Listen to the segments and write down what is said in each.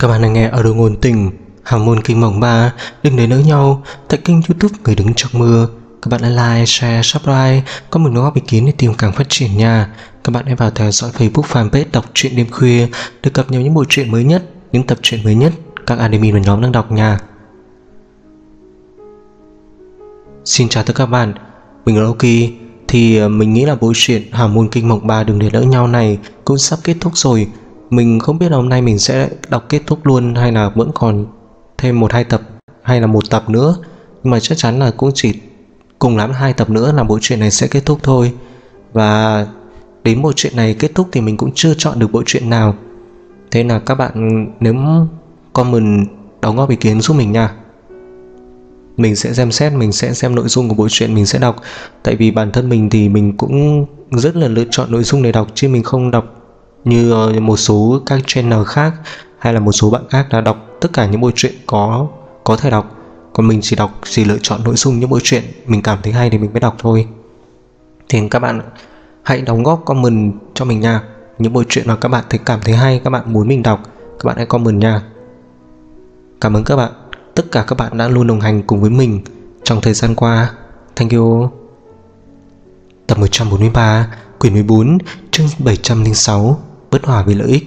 Các bạn đang nghe audio ngôn tình Hào môn kinh mộng 3 Đừng để lỡ nhau tại kênh YouTube Người đứng trong mưa. Các bạn hãy like, share, subscribe, có một đóng góp ý kiến để tìm càng phát triển nha. Các bạn hãy vào theo dõi Facebook fanpage đọc truyện đêm khuya để cập nhật những bộ truyện mới nhất, những tập truyện mới nhất các admin và nhóm đang đọc nha. Xin chào tất cả các bạn, mình là Loki. Thì mình nghĩ là bộ truyện Hào môn kinh mộng 3 Đừng để lỡ nhau này cũng sắp kết thúc rồi. Mình không biết là hôm nay mình sẽ đọc kết thúc luôn hay là vẫn còn thêm 1-2 tập hay là 1 tập nữa. Nhưng mà chắc chắn là cũng chỉ cùng lắm 2 tập nữa là bộ truyện này sẽ kết thúc thôi. Và đến bộ truyện này kết thúc thì mình cũng chưa chọn được bộ truyện nào. Thế là các bạn nếu comment đóng góp ý kiến giúp mình nha. Mình sẽ xem xét, mình sẽ xem nội dung của bộ truyện mình sẽ đọc. Tại vì bản thân mình thì mình cũng rất là lựa chọn nội dung để đọc, chứ mình không đọc như một số các channel khác hay là một số bạn khác đã đọc tất cả những bộ truyện có thể đọc. Còn mình chỉ lựa chọn nội dung những bộ truyện mình cảm thấy hay thì mình mới đọc thôi. Thì các bạn hãy đóng góp comment cho mình nha. Những bộ truyện mà các bạn cảm thấy hay, các bạn muốn mình đọc, các bạn hãy comment nha. Cảm ơn các bạn, tất cả các bạn đã luôn đồng hành cùng với mình trong thời gian qua. Thank you. Tập 143, quyển 14, chương 706, bất hòa vì lợi ích.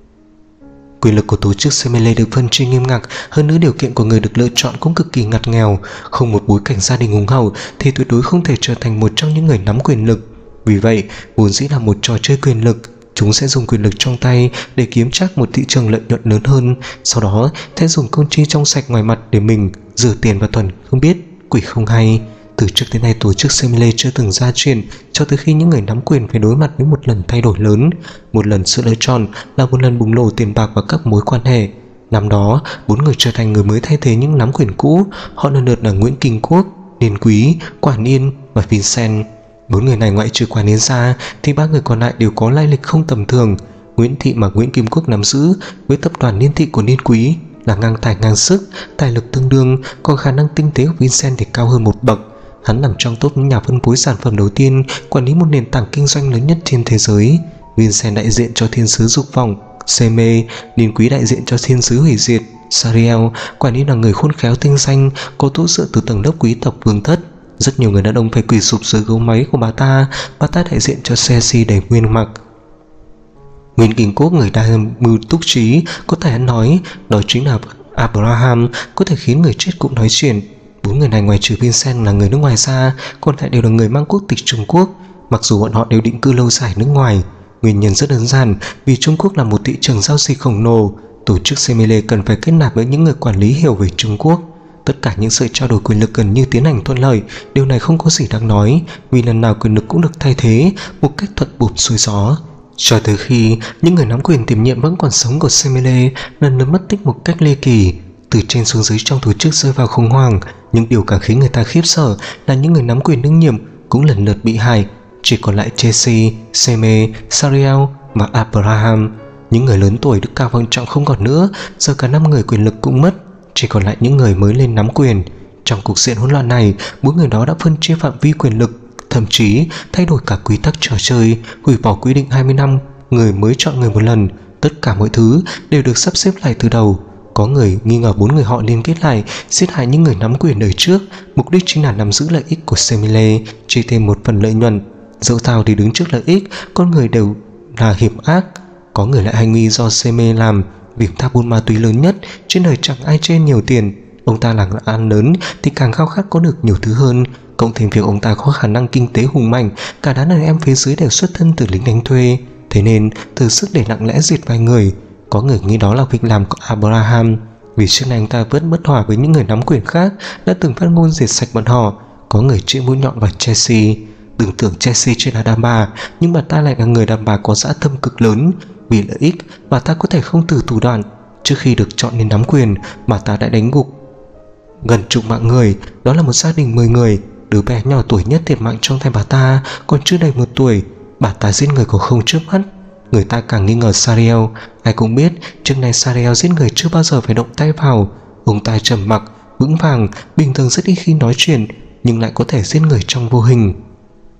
Quyền lực của tổ chức Semele được phân chia nghiêm ngặt, hơn nữa điều kiện của người được lựa chọn cũng cực kỳ ngặt nghèo. Không một bối cảnh gia đình hùng hậu thì tuyệt đối không thể trở thành một trong những người nắm quyền lực. Vì vậy, vốn dĩ là một trò chơi quyền lực, chúng sẽ dùng quyền lực trong tay để kiếm chắc một thị trường lợi nhuận lớn hơn. Sau đó, sẽ dùng công trí trong sạch ngoài mặt để mình rửa tiền và thuần không biết, quỷ không hay. Từ trước tới nay, tổ chức Semele chưa từng gia truyền cho tới khi những người nắm quyền phải đối mặt với một lần thay đổi lớn. Một lần sự lựa chọn là một lần bùng nổ tiền bạc và các mối quan hệ. Năm đó, 4 người trở thành người mới thay thế những nắm quyền cũ. Họ lần lượt là Nguyễn Kinh Quốc, Điền Quý, Quản Yên và Vincent. 4 người này ngoại trừ Quản Yên ra thì 3 người còn lại đều có lai lịch không tầm thường. Nguyễn Thị mà Nguyễn Kim Quốc nắm giữ với tập đoàn Niên Thị của Niên Quý là ngang tài ngang sức, tài lực tương đương, còn khả năng tinh tế của Vincent thì cao hơn một bậc. Hắn nằm trong top những nhà phân phối sản phẩm đầu tiên, quản lý một nền tảng kinh doanh lớn nhất trên thế giới. Vincent đại diện cho thiên sứ dục vọng Seme, Niên Quý đại diện cho thiên sứ hủy diệt Sariel. Quản lý là người khôn khéo tinh danh, có tố dựa từ tầng lớp quý tộc vương thất. Rất nhiều người đàn ông phải quỳ sụp dưới gấu máy của bà ta đại diện cho Cersei đầy nguyên mặc. Nguyễn Kinh Quốc, người đa mưu túc trí, có thể hắn nói, đó chính là Abraham, có thể khiến người chết cũng nói chuyện. 4 người này ngoại trừ Vincent là người nước ngoài ra, còn lại đều là người mang quốc tịch Trung Quốc. Mặc dù bọn họ đều định cư lâu dài nước ngoài, nguyên nhân rất đơn giản, vì Trung Quốc là một thị trường giao dịch khổng lồ. Tổ chức Semele cần phải kết nạp với những người quản lý hiểu về Trung Quốc. Tất cả những sự trao đổi quyền lực gần như tiến hành thuận lợi. Điều này không có gì đáng nói, vì lần nào quyền lực cũng được thay thế một cách thuận buồm xuôi gió. Cho tới khi những người nắm quyền tiềm nhiệm vẫn còn sống của Semele lần lượt mất tích một cách ly kỳ, từ trên xuống dưới trong tổ chức rơi vào khủng hoảng. Nhưng điều càng khiến người ta khiếp sợ là những người nắm quyền đương nhiệm cũng lần lượt bị hại. Chỉ còn lại Jesse, Seme, Sariel và Abraham. Những người lớn tuổi đức cao vọng trọng không còn nữa, giờ cả 5 người quyền lực cũng mất, chỉ còn lại những người mới lên nắm quyền. Trong cuộc diện hỗn loạn này, 4 người đó đã phân chia phạm vi quyền lực, thậm chí thay đổi cả quy tắc trò chơi, hủy bỏ quy định 20 năm người mới chọn người một lần. Tất cả mọi thứ đều được sắp xếp lại từ đầu. Có người nghi ngờ 4 người họ liên kết lại giết hại những người nắm quyền đời trước, mục đích chính là nắm giữ lợi ích của Semele, chỉ thêm một phần lợi nhuận. Dẫu sao thì đứng trước lợi ích, con người đều là hiểm ác. Có người lại hành nghi do Semele làm, việc thao buôn ma túy lớn nhất trên đời chẳng ai chê nhiều tiền. Ông ta là ăn lớn thì càng khao khát có được nhiều thứ hơn, cộng thêm việc ông ta có khả năng kinh tế hùng mạnh, cả đám đàn em phía dưới đều xuất thân từ lính đánh thuê, thế nên thử sức để lặng lẽ diệt vài người. Có người nghĩ đó là việc làm của Abraham, vì trước nay anh ta vẫn bất hòa với những người nắm quyền khác, đã từng phát ngôn diệt sạch bọn họ. Có người chĩa mũi nhọn vào Chelsea. Đừng tưởng Chelsea chỉ là đàn bà, nhưng bà ta lại là người đàn bà có dã tâm cực lớn. Vì lợi ích, bà ta có thể không từ thủ đoạn. Trước khi được chọn lên nắm quyền, bà ta đã đánh gục gần chục mạng người. Đó là một gia đình 10 người. Đứa bé nhỏ tuổi nhất thiệt mạng trong tay bà ta còn chưa đầy 1 tuổi. Bà ta giết người có không chớp mắt. Người ta càng nghi ngờ Sariel. Ai cũng biết trước nay Sariel giết người chưa bao giờ phải động tay vào. Ông ta trầm mặc, vững vàng, bình thường rất ít khi nói chuyện, nhưng lại có thể giết người trong vô hình.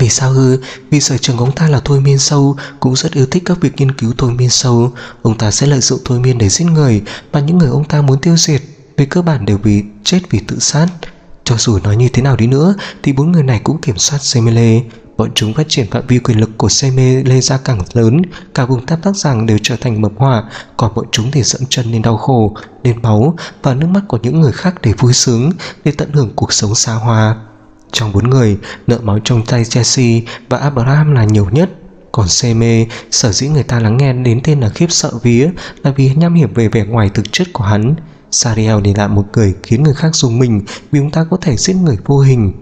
Vì sao ư? Vì sở trường ông ta là thôi miên sâu, cũng rất yêu thích các việc nghiên cứu thôi miên sâu. Ông ta sẽ lợi dụng thôi miên để giết người, và những người ông ta muốn tiêu diệt về cơ bản đều chết vì tự sát. Cho dù nói như thế nào đi nữa thì bốn người này cũng kiểm soát Semele. Bọn chúng phát triển phạm vi quyền lực của Semele ra càng lớn, cả vùng tam tác giảng đều trở thành mầm họa, còn bọn chúng thì dẫm chân lên đau khổ, lên máu và nước mắt của những người khác để vui sướng, để tận hưởng cuộc sống xa hoa. Trong bốn người, nợ máu trong tay Chelsea và Abraham là nhiều nhất. Còn Seme, sở dĩ người ta lắng nghe đến tên là khiếp sợ vía là vì nham hiểm về vẻ ngoài thực chất của hắn. Sariel thì là một người khiến người khác dùng mình vì ông ta có thể giết người vô hình.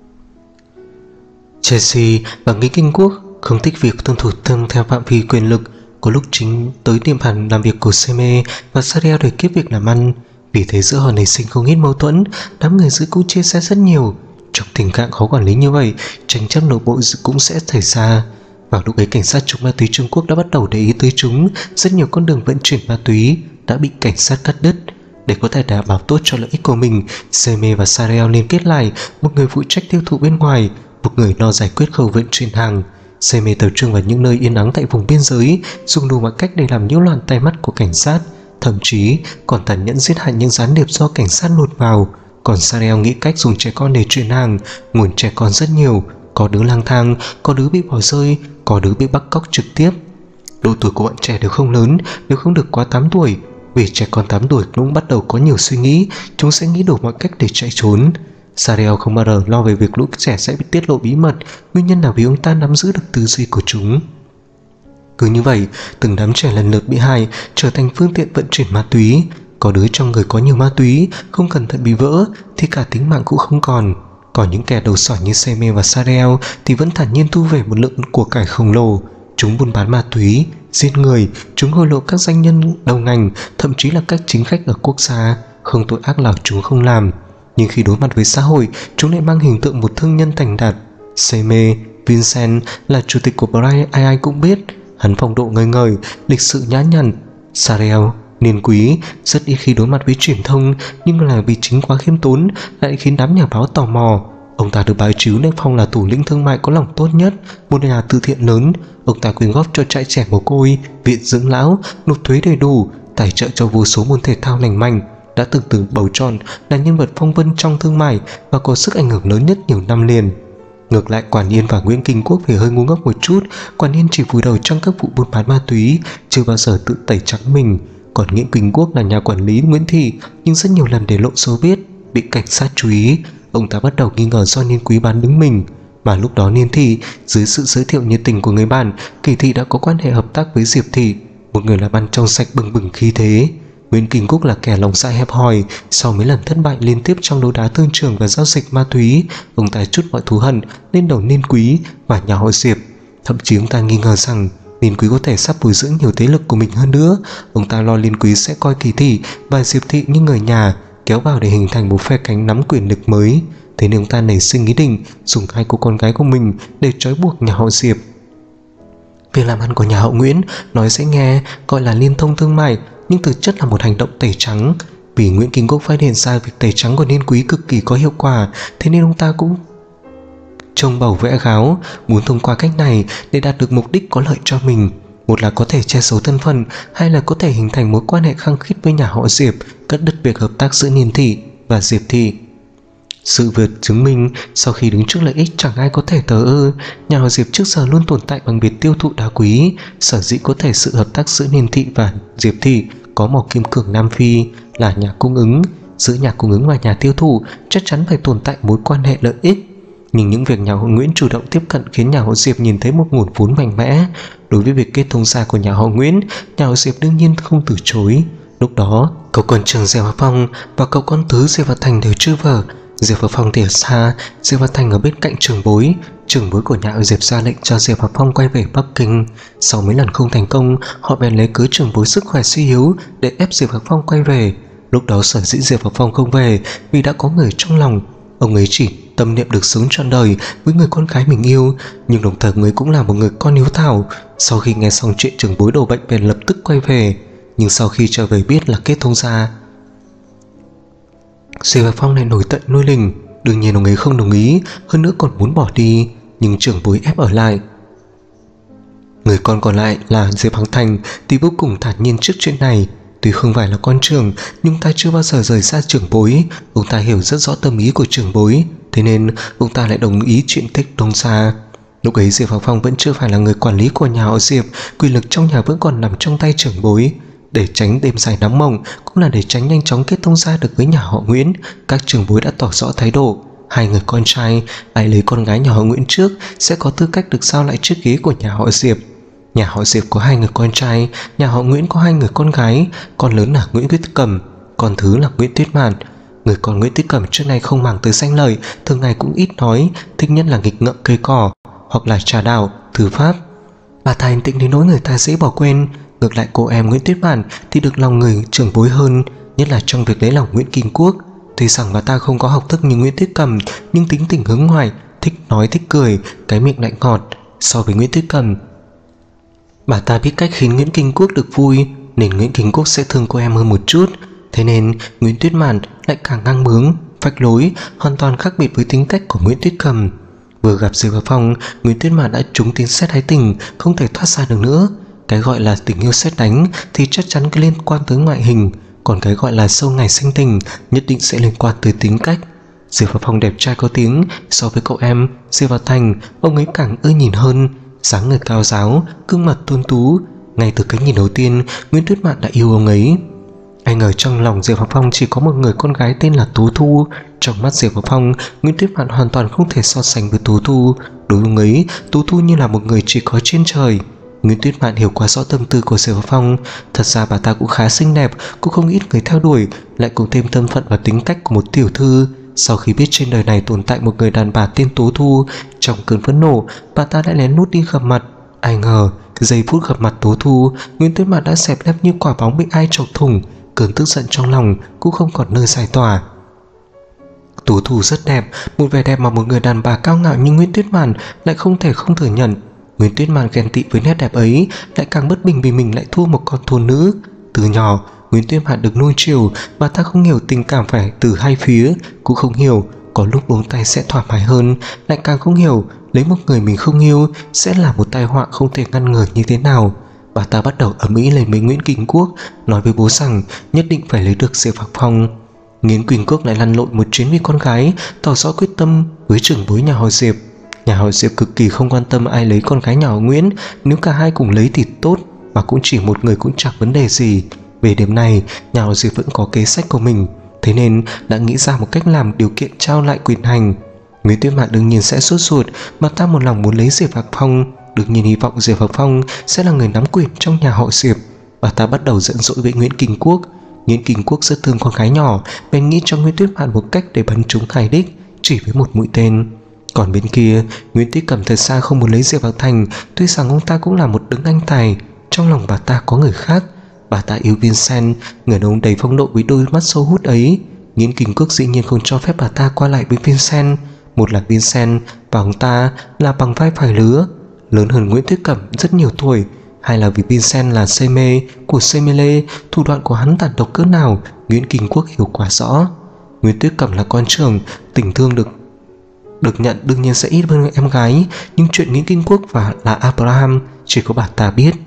Chelsea và Nghĩ Kinh Quốc không thích việc tuân thủ theo phạm vi quyền lực. Có lúc chính tới địa bàn làm việc của Seme và Sariel để kiếp việc làm ăn. Vì thế giữa họ nảy sinh không ít mâu thuẫn, đám người dưới cũng chia sẻ rất nhiều. Trong tình trạng khó quản lý như vậy, tranh chấp nội bộ cũng sẽ xảy ra. Vào lúc ấy, cảnh sát chống ma túy Trung Quốc đã bắt đầu để ý tới chúng. Rất nhiều con đường vận chuyển ma túy đã bị cảnh sát cắt đứt. Để có thể đảm bảo tốt cho lợi ích của mình, Seme và Sariel liên kết lại, một người phụ trách tiêu thụ bên ngoài, một người lo giải quyết khâu vận chuyển hàng. Seme tập trung vào những nơi yên ắng tại vùng biên giới, dùng đủ mọi cách để làm nhiễu loạn tai mắt của cảnh sát, thậm chí còn tàn nhẫn giết hại những gián điệp do cảnh sát lột vào. Còn Sariel nghĩ cách dùng trẻ con để chuyển hàng. Nguồn trẻ con rất nhiều, có đứa lang thang, có đứa bị bỏ rơi, có đứa bị bắt cóc trực tiếp. Độ tuổi của bọn trẻ đều không lớn, đều không được quá 8 tuổi. Vì trẻ con 8 tuổi cũng bắt đầu có nhiều suy nghĩ, chúng sẽ nghĩ đủ mọi cách để chạy trốn. Sariel không bao giờ lo về việc lũ trẻ sẽ bị tiết lộ bí mật, nguyên nhân là vì ông ta nắm giữ được tư duy của chúng. Cứ như vậy, từng đám trẻ lần lượt bị hại, trở thành phương tiện vận chuyển ma túy. Có đứa trong người có nhiều ma túy, không cẩn thận bị vỡ thì cả tính mạng cũng không còn. Còn những kẻ đầu sỏi như Seme và Sariel thì vẫn thản nhiên thu về một lượng của cải khổng lồ. Chúng buôn bán ma túy, giết người, chúng hối lộ các doanh nhân đầu ngành, thậm chí là các chính khách ở quốc gia. Không tội ác nào chúng không làm. Nhưng khi đối mặt với xã hội, chúng lại mang hình tượng một thương nhân thành đạt. Seme, Vincent là chủ tịch của Bright, ai cũng biết. Hắn phong độ ngời ngời, lịch sự nhã nhặn. Sariel, Niên Quý, rất ít khi đối mặt với truyền thông, nhưng là vì chính quá khiêm tốn lại khiến đám nhà báo tò mò. Ông ta được báo chí nên phong là thủ lĩnh thương mại có lòng tốt nhất, một nhà từ thiện lớn. Ông ta quyên góp cho trại trẻ mồ côi, viện dưỡng lão, nộp thuế đầy đủ, tài trợ cho vô số môn thể thao lành mạnh, đã từng bầu chọn là nhân vật phong vân trong thương mại và có sức ảnh hưởng lớn nhất nhiều năm liền. Ngược lại, Quản Yên và Nguyễn Kinh Quốc thì hơi ngu ngốc một chút. Quản Yên chỉ vùi đầu trong các vụ buôn bán ma túy, chưa bao giờ tự tẩy trắng mình. Còn Nguyễn Kinh Quốc là nhà quản lý Nguyễn Thị, nhưng rất nhiều lần để lộ số biết, bị cảnh sát chú ý. Ông ta bắt đầu nghi ngờ do Niên Quý bán đứng mình. Mà lúc đó Niên Thị, dưới sự giới thiệu nhiệt tình của người bạn, Kỳ Thị đã có quan hệ hợp tác với Diệp Thị, một người làm ăn trong sạch bừng bừng khí thế. Nguyễn Kinh Quốc là kẻ lòng dạ hẹp hòi. Sau mấy lần thất bại liên tiếp trong đấu đá thương trường và giao dịch ma túy, ông ta trút mọi thù hận lên đầu Niên Quý và nhà họ Diệp. Thậm chí ông ta nghi ngờ rằng Niên Quý có thể sắp bồi dưỡng nhiều thế lực của mình hơn nữa. Ông ta lo Niên Quý sẽ coi Kỳ Thị và Diệp Thị như người nhà, kéo vào để hình thành một phe cánh nắm quyền lực mới. Thế nên ông ta nảy sinh ý định dùng hai cô con gái của mình để trói buộc nhà họ Diệp. Việc làm ăn của nhà họ Nguyễn nói dễ nghe, gọi là liên thông thương mại, nhưng thực chất là một hành động tẩy trắng. Vì Nguyễn Kinh Quốc phát hiện ra việc tẩy trắng của Niên Quý cực kỳ có hiệu quả, thế nên ông ta cũng trông bầu vẽ gáo, muốn thông qua cách này để đạt được mục đích có lợi cho mình. Một là có thể che giấu thân phận, hai là có thể hình thành mối quan hệ khăng khít với nhà họ Diệp, cắt đứt việc hợp tác giữa Niên Thị và Diệp Thị. Sự việc chứng minh sau khi đứng trước lợi ích chẳng ai có thể thờ ơ. Nhà họ Diệp trước giờ luôn tồn tại bằng việc tiêu thụ đá quý. Sở dĩ có thể sự hợp tác giữa Niên Thị và Diệp Thị có mỏ kim cương Nam Phi là nhà cung ứng. Giữa nhà cung ứng và nhà tiêu thụ chắc chắn phải tồn tại mối quan hệ lợi ích. Nhưng những việc nhà họ Nguyễn chủ động tiếp cận khiến nhà họ Diệp nhìn thấy một nguồn vốn mạnh mẽ. Đối với việc kết thông gia của nhà họ Nguyễn, nhà họ Diệp đương nhiên không từ chối. Lúc đó, cậu con trưởng Diệp Và Phong và cậu con tứ Diệp Và Thành đều chưa vợ. Diệp Và Phong thì ở xa, Diệp Và Thành ở bên cạnh trưởng bối. Trưởng bối của nhà họ Diệp ra lệnh cho Diệp Và Phong quay về Bắc Kinh. Sau mấy lần không thành công, họ bèn lấy cớ trưởng bối sức khỏe suy yếu để ép Diệp Và Phong quay về. Lúc đó sở dĩ Diệp Và Phong không về vì đã có người trong lòng. Ông ấy chỉ tâm niệm được sống trọn đời với người con gái mình yêu, nhưng đồng thời ông ấy cũng là một người con hiếu thảo. Sau khi nghe xong chuyện trưởng bối đổ bệnh bèn lập tức quay về, nhưng sau khi trở về biết là kết thông gia, Diệp Và Phong lại nổi tận nuôi lình. Đương nhiên ông ấy không đồng ý, hơn nữa còn muốn bỏ đi. nhưng trưởng bối ép ở lại. Người con còn lại là Diệp Hằng Thành thì vô cùng thản nhiên trước chuyện này. Tuy không phải là con trưởng, nhưng ta chưa bao giờ rời xa trưởng bối. Ông ta hiểu rất rõ tâm ý của trưởng bối, thế nên ông ta lại đồng ý chuyện thích Đông Xa. Lúc ấy Diệp Hằng Phong vẫn chưa phải là người quản lý của nhà họ Diệp, quyền lực trong nhà vẫn còn nằm trong tay trưởng bối. Để tránh đêm dài nắng mộng, cũng là để tránh nhanh chóng kết thông gia được với nhà họ Nguyễn, các trưởng bối đã tỏ rõ thái độ. Hai người con trai, ai lấy con gái nhà họ Nguyễn trước sẽ có tư cách được giao lại chiếc ghế của nhà họ Diệp. Nhà họ Diệp có 2 người con trai, nhà họ Nguyễn có 2 người con gái. Con lớn là Nguyễn Tuyết Cẩm, con thứ là Nguyễn Tuyết Mạn. Người con Nguyễn Tuyết Cẩm trước nay không màng tới danh lợi, thường ngày cũng ít nói, thích nhất là nghịch ngợm cây cỏ hoặc là trà đạo, thư pháp. Bà ta yên tĩnh đến nỗi người ta dễ bỏ quên. Ngược lại cô em Nguyễn Tuyết Mạn thì được lòng người trưởng bối hơn, nhất là trong việc lấy lòng Nguyễn Kinh Quốc. Tuy rằng bà ta không có học thức như Nguyễn Tuyết Cẩm, nhưng tính tình hướng ngoại, thích nói thích cười, cái miệng lại ngọt. So với Nguyễn Tuyết Cẩm, bà ta biết cách khiến Nguyễn Kinh Quốc được vui, nên Nguyễn Kinh Quốc sẽ thương cô em hơn một chút. Thế nên Nguyễn Tuyết Mạn lại càng ngang bướng, phách lối, hoàn toàn khác biệt với tính cách của Nguyễn Tuyết Cẩm. Vừa gặp Diệp Hằng Phong, Nguyễn Tuyết Mạn đã trúng tiếng sét ái tình, không thể thoát ra được nữa. Cái gọi là tình yêu sét đánh thì chắc chắn có liên quan tới ngoại hình, còn cái gọi là sâu ngày sinh tình nhất định sẽ liên quan tới tính cách. Diệp Hằng Phong đẹp trai có tiếng, so với cậu em Diệp Hằng Thành, ông ấy càng ưa nhìn hơn. Dáng người cao ráo, gương mặt tuấn tú, ngay từ cái nhìn đầu tiên Nguyễn Tuyết Mạn đã yêu ông ấy. Ai ngờ trong lòng Diệp Hằng Phong chỉ có một người con gái tên là Tú Thu. Trong mắt Diệp Hằng Phong, Nguyễn Tuyết Mạn hoàn toàn không thể so sánh với Tú Thu. Đối với ông ấy, Tú Thu như là một người chỉ có trên trời. Nguyễn Tuyết Mạn hiểu quá rõ tâm tư của Diệp Hằng Phong. Thật ra bà ta cũng khá xinh đẹp, cũng không ít người theo đuổi, lại cùng thêm thân phận và tính cách của một tiểu thư. Sau khi biết trên đời này tồn tại một người đàn bà tên Tú Thu, trong cơn phẫn nộ, bà ta đã lén lút đi gặp mặt. Ai ngờ giây phút gặp mặt Tú Thu, Nguyễn Tuyết Mạn đã xẹp lép như quả bóng bị ai chọc thủng, cơn tức giận trong lòng cũng không còn nơi giải tỏa. Tú Thu rất đẹp, một vẻ đẹp mà một người đàn bà cao ngạo như Nguyễn Tuyết Mạn lại không thể không thừa nhận. Nguyễn Tuyết Mạn ghen tị với nét đẹp ấy, lại càng bất bình vì mình lại thua một con thôn nữ. Từ nhỏ Nguyễn Tuyết Mạn được nuôi chiều, bà ta không hiểu tình cảm phải từ hai phía, cũng không hiểu có lúc buông tay sẽ thoải mái hơn, lại càng không hiểu lấy một người mình không yêu sẽ là một tai họa không thể ngăn ngừa như thế nào. Bà ta bắt đầu ầm ĩ lên với Nguyễn Kinh Quốc, nói với bố rằng nhất định phải lấy được Diệp Hằng Phong. Nguyễn Kinh Quốc lại lăn lộn một chuyến vì con gái, tỏ rõ quyết tâm với trưởng bối nhà họ Diệp. Nhà họ Diệp cực kỳ không quan tâm ai lấy con gái nhà họ Nguyễn, nếu cả hai cùng lấy thì tốt, mà cũng chỉ một người cũng chẳng vấn đề gì. Về điểm này, nhà họ Diệp vẫn có kế sách của mình, thế nên đã nghĩ ra một cách làm điều kiện trao lại quyền hành. Nguyễn Tuyết Mạn đương nhiên sẽ sốt ruột, mà ta một lòng muốn lấy Diệp Hằng Phong, đương nhiên hy vọng Diệp Hằng Phong sẽ là người nắm quyền trong nhà họ Diệp. Bà ta bắt đầu giận dỗi với Nguyễn Kinh Quốc. Nguyễn Kinh Quốc rất thương con gái nhỏ, bèn nghĩ cho Nguyễn Tuyết Mạn một cách để bắn trúng hai đích, chỉ với một mũi tên. Còn bên kia, Nguyễn Tuyết Cẩm thật ra không muốn lấy Diệp Hằng Thành, tuy rằng ông ta cũng là một đấng anh tài, trong lòng bà ta có người khác. Bà ta yêu Vincent, người đàn ông đầy phong độ với đôi mắt sâu hút ấy. Nguyễn Kinh Quốc dĩ nhiên không cho phép bà ta qua lại với Vincent. Một là Vincent và ông ta là bằng vai phải lứa, lớn hơn Nguyễn Tuyết Cẩm rất nhiều tuổi. Hai là vì Vincent là say mê của Semele, thủ đoạn của hắn tàn độc cỡ nào Nguyễn Kinh Quốc hiểu quá rõ. Nguyễn Tuyết Cẩm là con trưởng, tình thương được nhận đương nhiên sẽ ít hơn em gái, nhưng chuyện Nguyễn Kinh Quốc và là Abraham chỉ có bà ta biết.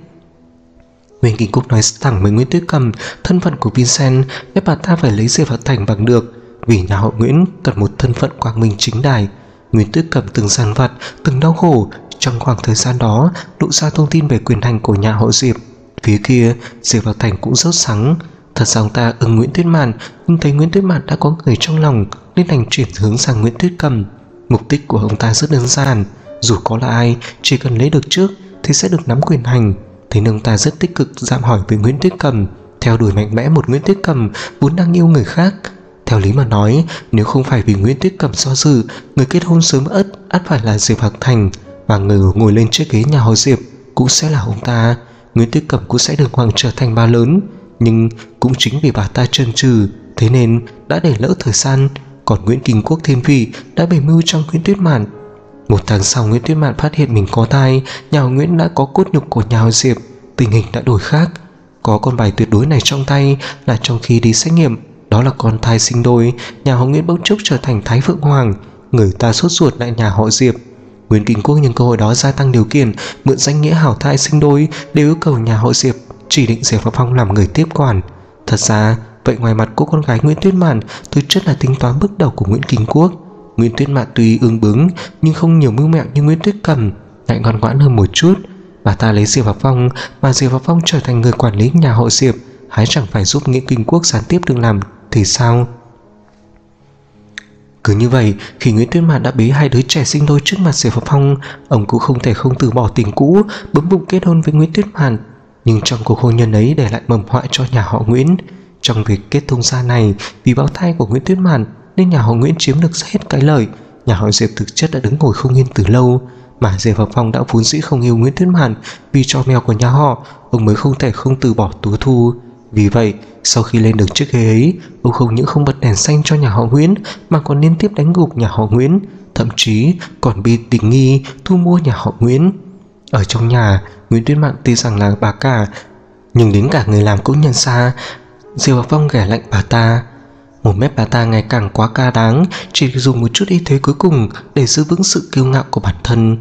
Nguyễn Kinh Quốc nói thẳng với Nguyễn Tuyết Cẩm thân phận của Vincent, ép bà ta phải lấy Diệp Hằng Thành bằng được, vì nhà họ Nguyễn cần một thân phận quang minh chính đại. Nguyễn Tuyết Cẩm từng dằn vặt, từng đau khổ. Trong khoảng thời gian đó lộ ra thông tin về quyền hành của nhà họ Diệp. Phía kia Diệp Hằng Thành cũng rốt sắng. Thật ra ông ta ưng Nguyễn Tuyết Mạn, nhưng thấy Nguyễn Tuyết Mạn đã có người trong lòng nên đành chuyển hướng sang Nguyễn Tuyết Cẩm. Mục đích của ông ta rất đơn giản, dù có là ai, chỉ cần lấy được trước thì sẽ được nắm quyền hành. Thế nên ông ta rất tích cực dạm hỏi với Nguyễn Tuyết Cẩm, theo đuổi mạnh mẽ một Nguyễn Tuyết Cẩm vốn đang yêu người khác. Theo lý mà nói, nếu không phải vì Nguyễn Tuyết Cẩm do dự, người kết hôn sớm ắt phải là Diệp Hằng Thành, và người ngồi lên chiếc ghế nhà họ Diệp cũng sẽ là ông ta. Nguyễn Tuyết Cẩm cũng sẽ được hoàng trở thành bà lớn. Nhưng cũng chính vì bà ta chần chừ, thế nên đã để lỡ thời gian. Còn Nguyễn Kinh Quốc thiên vị đã bày mưu cho Nguyễn Tuyết Mạn. Một tháng sau, Nguyễn Tuyết Mạn phát hiện mình có thai. Nhà họ Nguyễn đã có cốt nhục của nhà họ Diệp, tình hình đã đổi khác. Có con bài tuyệt đối này trong tay là trong khi đi xét nghiệm, đó là con thai sinh đôi. Nhà họ Nguyễn bỗng chốc trở thành Thái Phượng Hoàng. Người ta sốt ruột lại nhà họ Diệp. Nguyễn Kinh Quốc nhân cơ hội đó gia tăng điều kiện, mượn danh nghĩa hảo thai sinh đôi để yêu cầu nhà họ Diệp chỉ định Diệp Vào Phong làm người tiếp quản. Thật ra vậy ngoài mặt cô con gái Nguyễn Tuyết Mạn thực chất là tính toán bước đầu của Nguyễn Kinh Quốc. Nguyễn Tuyết Mạn tuy ương bướng nhưng không nhiều mưu mẹo như Nguyễn Tuyết Cầm, lại ngoan ngoãn hơn một chút. Bà ta lấy Diệp Vào Phong mà Diệp Vào Phong trở thành người quản lý nhà họ Diệp, hái chẳng phải giúp Nguyễn Kinh Quốc gián tiếp được làm thì sao? Cứ như vậy, khi Nguyễn Tuyết Mạn đã bế hai đứa trẻ sinh đôi trước mặt Diệp Vào Phong, ông cũng không thể không từ bỏ tình cũ, bấm bụng kết hôn với Nguyễn Tuyết Mạn. Nhưng trong cuộc hôn nhân ấy để lại mầm họa cho nhà họ Nguyễn. Trong việc kết thông gia này, vì bào thai của Nguyễn Tuyết Mạn nên nhà họ Nguyễn chiếm được hết cái lợi. Nhà họ Diệp thực chất đã đứng ngồi không yên từ lâu, mà Diệp Vào Phong đã vốn dĩ không yêu Nguyễn Tuyết Mạn, vì cho mèo của nhà họ, ông mới không thể không từ bỏ Tú Thu. Vì vậy, sau khi lên được chiếc ghế ấy, ông không những không bật đèn xanh cho nhà họ Nguyễn mà còn liên tiếp đánh gục nhà họ Nguyễn, thậm chí còn bị tình nghi thu mua nhà họ Nguyễn. Ở trong nhà, Nguyễn Tuyết Mạn tuy rằng là bà cả, nhưng đến cả người làm cũng nhận ra Diệp Vào Phong ghẻ lạnh bà ta. Một mép bà ta ngày càng quá ca đáng, chỉ dùng một chút ưu thế cuối cùng để giữ vững sự kiêu ngạo của bản thân.